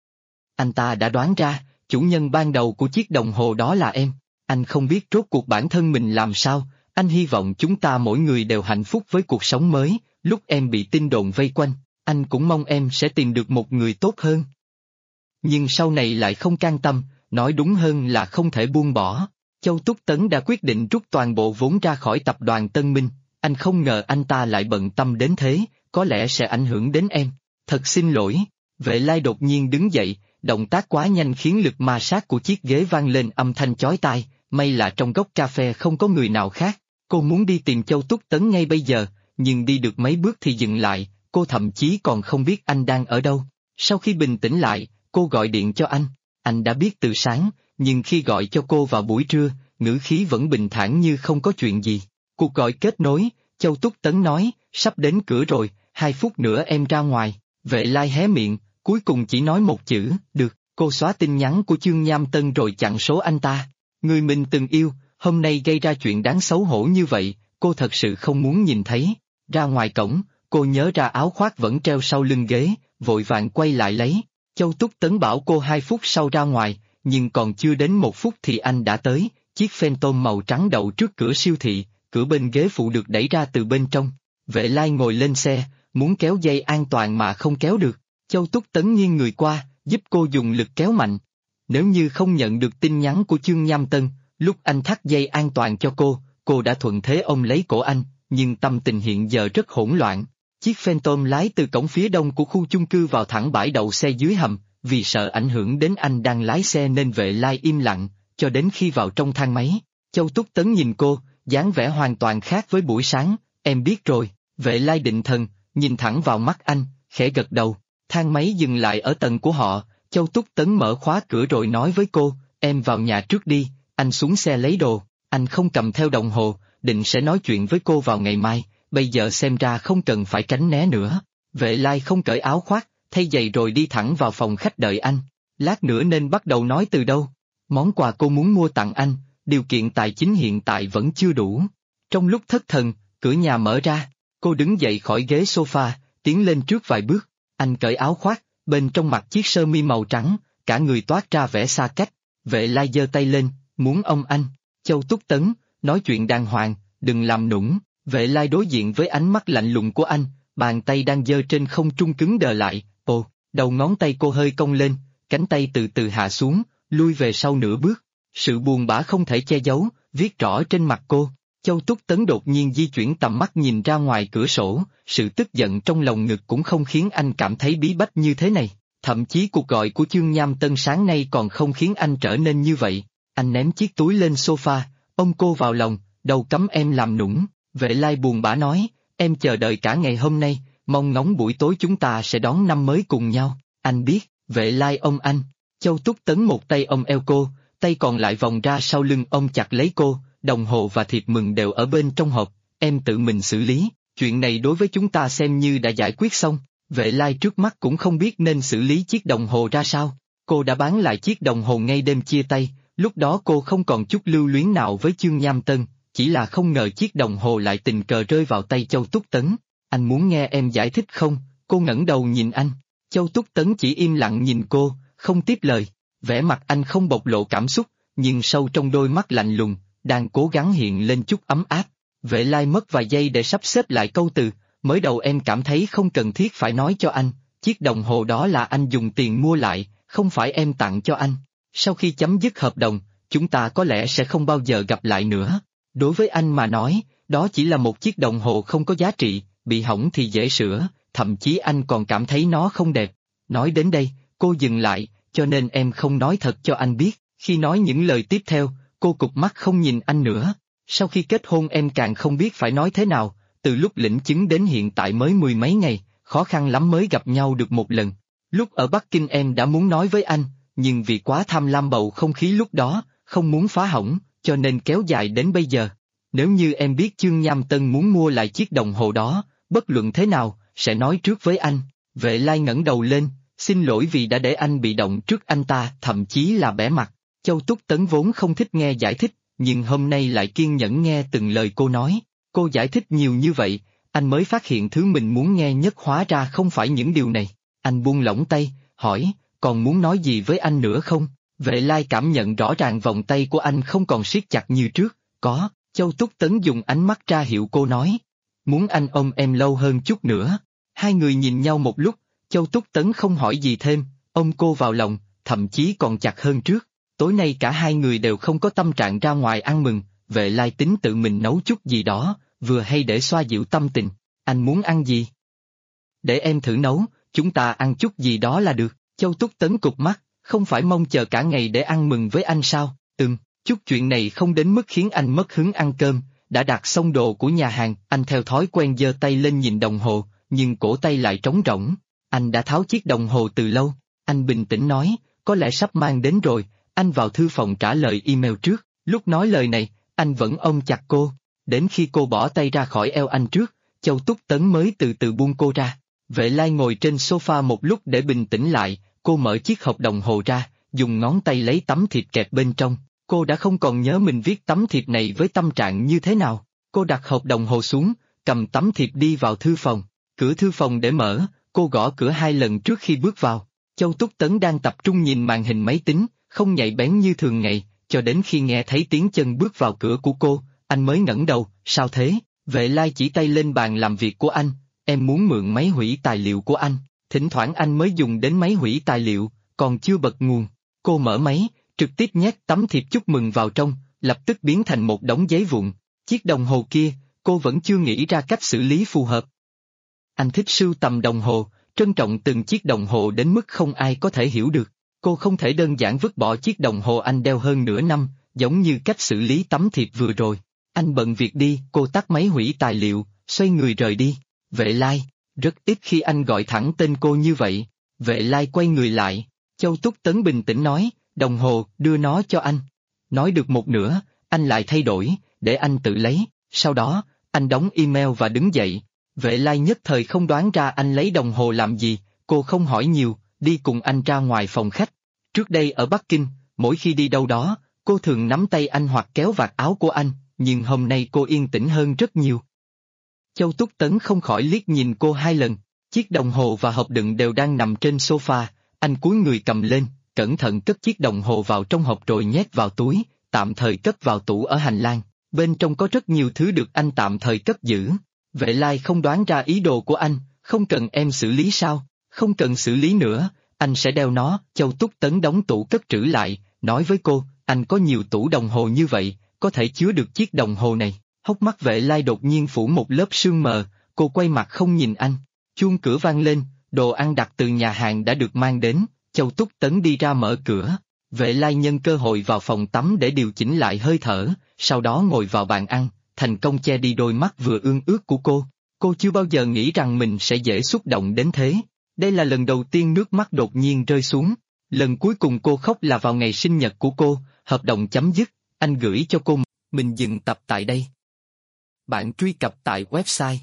Anh ta đã đoán ra, chủ nhân ban đầu của chiếc đồng hồ đó là em. Anh không biết rốt cuộc bản thân mình làm sao, anh hy vọng chúng ta mỗi người đều hạnh phúc với cuộc sống mới. Lúc em bị tin đồn vây quanh, anh cũng mong em sẽ tìm được một người tốt hơn. Nhưng sau này lại không can tâm, nói đúng hơn là không thể buông bỏ. Châu Túc Tấn đã quyết định rút toàn bộ vốn ra khỏi tập đoàn Tân Minh, anh không ngờ anh ta lại bận tâm đến thế, có lẽ sẽ ảnh hưởng đến em. Thật xin lỗi. Vệ Lai đột nhiên đứng dậy, động tác quá nhanh khiến lực ma sát của chiếc ghế vang lên âm thanh chói tai, may là trong góc cà phê không có người nào khác. Cô muốn đi tìm Châu Túc Tấn ngay bây giờ, nhưng đi được mấy bước thì dừng lại, cô thậm chí còn không biết anh đang ở đâu. Sau khi bình tĩnh lại, cô gọi điện cho anh đã biết từ sáng, nhưng khi gọi cho cô vào buổi trưa, ngữ khí vẫn bình thản như không có chuyện gì. Cuộc gọi kết nối, Châu Túc Tấn nói, sắp đến cửa rồi, 2 phút nữa em ra ngoài. Vệ Lai hé miệng, cuối cùng chỉ nói một chữ, được. Cô xóa tin nhắn của Chương Nham Tân rồi chặn số anh ta. Người mình từng yêu, hôm nay gây ra chuyện đáng xấu hổ như vậy, cô thật sự không muốn nhìn thấy. Ra ngoài cổng, cô nhớ ra áo khoác vẫn treo sau lưng ghế, vội vàng quay lại lấy. Châu Túc Tấn bảo cô 2 phút sau ra ngoài, nhưng còn chưa đến 1 phút thì anh đã tới, chiếc Phantom màu trắng đậu trước cửa siêu thị, cửa bên ghế phụ được đẩy ra từ bên trong. Vệ Lai ngồi lên xe, muốn kéo dây an toàn mà không kéo được. Châu Túc Tấn nghiêng người qua, giúp cô dùng lực kéo mạnh. Nếu như không nhận được tin nhắn của Chương Nham Tân, lúc anh thắt dây an toàn cho cô đã thuận thế ôm lấy cổ anh, nhưng tâm tình hiện giờ rất hỗn loạn. Chiếc Phantom lái từ cổng phía đông của khu chung cư vào thẳng bãi đậu xe dưới hầm, vì sợ ảnh hưởng đến anh đang lái xe nên Vệ Lai im lặng, cho đến khi vào trong thang máy. Châu Túc Tấn nhìn cô, dáng vẻ hoàn toàn khác với buổi sáng, em biết rồi. Vệ Lai định thần, nhìn thẳng vào mắt anh, khẽ gật đầu. Thang máy dừng lại ở tầng của họ, Châu Túc Tấn mở khóa cửa rồi nói với cô, em vào nhà trước đi, anh xuống xe lấy đồ. Anh không cầm theo đồng hồ, định sẽ nói chuyện với cô vào ngày mai, bây giờ xem ra không cần phải tránh né nữa. Vệ Lai không cởi áo khoác, thay giày rồi đi thẳng vào phòng khách đợi anh. Lát nữa nên bắt đầu nói từ đâu. Món quà cô muốn mua tặng anh, điều kiện tài chính hiện tại vẫn chưa đủ. Trong lúc thất thần, cửa nhà mở ra, cô đứng dậy khỏi ghế sofa, tiến lên trước vài bước. Anh cởi áo khoác, bên trong mặc chiếc sơ mi màu trắng, cả người toát ra vẻ xa cách. Vệ Lai giơ tay lên, muốn ôm anh. Châu Túc Tấn, nói chuyện đàng hoàng, đừng làm nũng. Vệ Lai đối diện với ánh mắt lạnh lùng của anh, bàn tay đang giơ trên không trung cứng đờ lại. Ồ, đầu ngón tay cô hơi cong lên, cánh tay từ từ hạ xuống, lui về sau nửa bước. Sự buồn bã không thể che giấu, viết rõ trên mặt cô. Châu Túc Tấn đột nhiên di chuyển tầm mắt nhìn ra ngoài cửa sổ, sự tức giận trong lòng ngực cũng không khiến anh cảm thấy bí bách như thế này. Thậm chí cuộc gọi của Chương Nham Tân sáng nay còn không khiến anh trở nên như vậy. Anh ném chiếc túi lên sofa, ôm cô vào lòng, đầu cấm em làm nũng. Vệ Lai buồn bã nói, em chờ đợi cả ngày hôm nay, mong ngóng buổi tối chúng ta sẽ đón năm mới cùng nhau. Anh biết. Vệ Lai ôm anh. Châu Túc Tấn một tay ôm eo cô, tay còn lại vòng ra sau lưng ôm chặt lấy cô. Đồng hồ và thiệp mừng đều ở bên trong hộp, em tự mình xử lý, chuyện này đối với chúng ta xem như đã giải quyết xong. Vệ Lai trước mắt cũng không biết nên xử lý chiếc đồng hồ ra sao. Cô đã bán lại chiếc đồng hồ ngay đêm chia tay, lúc đó cô không còn chút lưu luyến nào với Chương Nham Tân, chỉ là không ngờ chiếc đồng hồ lại tình cờ rơi vào tay Châu Túc Tấn. Anh muốn nghe em giải thích không? Cô ngẩng đầu nhìn anh. Châu Túc Tấn chỉ im lặng nhìn cô, không tiếp lời. Vẻ mặt anh không bộc lộ cảm xúc, nhưng sâu trong đôi mắt lạnh lùng, đang cố gắng hiện lên chút ấm áp. Vệ Lai mất vài giây để sắp xếp lại câu từ, mới đầu em cảm thấy không cần thiết phải nói cho anh, chiếc đồng hồ đó là anh dùng tiền mua lại, không phải em tặng cho anh. Sau khi chấm dứt hợp đồng, chúng ta có lẽ sẽ không bao giờ gặp lại nữa. Đối với anh mà nói, đó chỉ là một chiếc đồng hồ không có giá trị, bị hỏng thì dễ sửa, thậm chí anh còn cảm thấy nó không đẹp. Nói đến đây, cô dừng lại, cho nên em không nói thật cho anh biết. Khi nói những lời tiếp theo, cô cụp mắt không nhìn anh nữa. Sau khi kết hôn em càng không biết phải nói thế nào, từ lúc lĩnh chứng đến hiện tại mới mười mấy ngày, khó khăn lắm mới gặp nhau được một lần. Lúc ở Bắc Kinh em đã muốn nói với anh, nhưng vì quá tham lam bầu không khí lúc đó, không muốn phá hỏng, cho nên kéo dài đến bây giờ. Nếu như em biết Chương Nham Tân muốn mua lại chiếc đồng hồ đó, bất luận thế nào, sẽ nói trước với anh. Vệ Lai ngẩng đầu lên, xin lỗi vì đã để anh bị động trước anh ta, thậm chí là bẽ mặt. Châu Túc Tấn vốn không thích nghe giải thích, nhưng hôm nay lại kiên nhẫn nghe từng lời cô nói. Cô giải thích nhiều như vậy, anh mới phát hiện thứ mình muốn nghe nhất hóa ra không phải những điều này. Anh buông lỏng tay, hỏi, còn muốn nói gì với anh nữa không? Vệ Lai cảm nhận rõ ràng vòng tay của anh không còn siết chặt như trước. Có. Châu Túc Tấn dùng ánh mắt ra hiệu cô nói. Muốn anh ôm em lâu hơn chút nữa. Hai người nhìn nhau một lúc, Châu Túc Tấn không hỏi gì thêm, ôm cô vào lòng, thậm chí còn chặt hơn trước. Tối nay cả hai người đều không có tâm trạng ra ngoài ăn mừng, Vệ Lai tính tự mình nấu chút gì đó, vừa hay để xoa dịu tâm tình. Anh muốn ăn gì? Để em thử nấu, chúng ta ăn chút gì đó là được. Châu Túc Tấn cụp mắt, không phải mong chờ cả ngày để ăn mừng với anh sao? Chút chuyện này không đến mức khiến anh mất hứng ăn cơm. Đã đặt xong đồ của nhà hàng, anh theo thói quen giơ tay lên nhìn đồng hồ, nhưng cổ tay lại trống rỗng. Anh đã tháo chiếc đồng hồ từ lâu. Anh bình tĩnh nói, có lẽ sắp mang đến rồi. Anh vào thư phòng trả lời email trước. Lúc nói lời này, anh vẫn ôm chặt cô. Đến khi cô bỏ tay ra khỏi eo anh trước, Châu Túc Tấn mới từ từ buông cô ra. Vệ Lai ngồi trên sofa một lúc để bình tĩnh lại, cô mở chiếc hộp đồng hồ ra, dùng ngón tay lấy tấm thiệp kẹp bên trong. Cô đã không còn nhớ mình viết tấm thiệp này với tâm trạng như thế nào. Cô đặt hộp đồng hồ xuống, cầm tấm thiệp đi vào thư phòng. Cửa thư phòng để mở, cô gõ cửa 2 lần trước khi bước vào. Châu Túc Tấn đang tập trung nhìn màn hình máy tính, không nhạy bén như thường ngày, cho đến khi nghe thấy tiếng chân bước vào cửa của cô, anh mới ngẩng đầu, sao thế? Vệ Lai chỉ tay lên bàn làm việc của anh, em muốn mượn máy hủy tài liệu của anh, thỉnh thoảng anh mới dùng đến máy hủy tài liệu, còn chưa bật nguồn. Cô mở máy, trực tiếp nhét tấm thiệp chúc mừng vào trong, lập tức biến thành một đống giấy vụn. Chiếc đồng hồ kia, cô vẫn chưa nghĩ ra cách xử lý phù hợp. Anh thích sưu tầm đồng hồ, trân trọng từng chiếc đồng hồ đến mức không ai có thể hiểu được. Cô không thể đơn giản vứt bỏ chiếc đồng hồ anh đeo hơn nửa năm, giống như cách xử lý tấm thiệp vừa rồi. Anh bận việc đi, cô tắt máy hủy tài liệu, xoay người rời đi. Vệ Lai, rất ít khi anh gọi thẳng tên cô như vậy. Vệ Lai quay người lại, Châu Túc Tấn bình tĩnh nói, đồng hồ, đưa nó cho anh. Nói được một nửa, anh lại thay đổi, để anh tự lấy. Sau đó, anh đóng email và đứng dậy. Vệ Lai nhất thời không đoán ra anh lấy đồng hồ làm gì, cô không hỏi nhiều, đi cùng anh ra ngoài phòng khách. Trước đây ở Bắc Kinh, mỗi khi đi đâu đó, cô thường nắm tay anh hoặc kéo vạt áo của anh, nhưng hôm nay cô yên tĩnh hơn rất nhiều. Châu Túc Tấn không khỏi liếc nhìn cô 2 lần, chiếc đồng hồ và hộp đựng đều đang nằm trên sofa, anh cúi người cầm lên, cẩn thận cất chiếc đồng hồ vào trong hộp rồi nhét vào túi, tạm thời cất vào tủ ở hành lang, bên trong có rất nhiều thứ được anh tạm thời cất giữ. Vệ Lai không đoán ra ý đồ của anh, không cần em xử lý sao, không cần xử lý nữa, anh sẽ đeo nó. Châu Túc Tấn đóng tủ cất trữ lại, nói với cô, anh có nhiều tủ đồng hồ như vậy, có thể chứa được chiếc đồng hồ này. Hốc mắt Vệ Lai đột nhiên phủ một lớp sương mờ, cô quay mặt không nhìn anh. Chuông cửa vang lên, đồ ăn đặt từ nhà hàng đã được mang đến, Châu Túc Tấn đi ra mở cửa. Vệ Lai nhân cơ hội vào phòng tắm để điều chỉnh lại hơi thở, sau đó ngồi vào bàn ăn, thành công che đi đôi mắt vừa ương ướt của cô. Cô chưa bao giờ nghĩ rằng mình sẽ dễ xúc động đến thế. Đây là lần đầu tiên nước mắt đột nhiên rơi xuống. Lần cuối cùng cô khóc là vào ngày sinh nhật của cô, hợp đồng chấm dứt, anh gửi cho cô. Mình dừng tập tại đây. Bạn truy cập tại website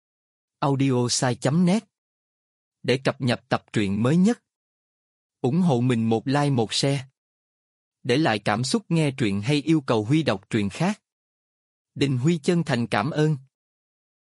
audiosai.net để cập nhật tập truyện mới nhất. Ủng hộ mình một like một share. Để lại cảm xúc nghe truyện hay yêu cầu Huy đọc truyện khác. Đình Huy chân thành cảm ơn.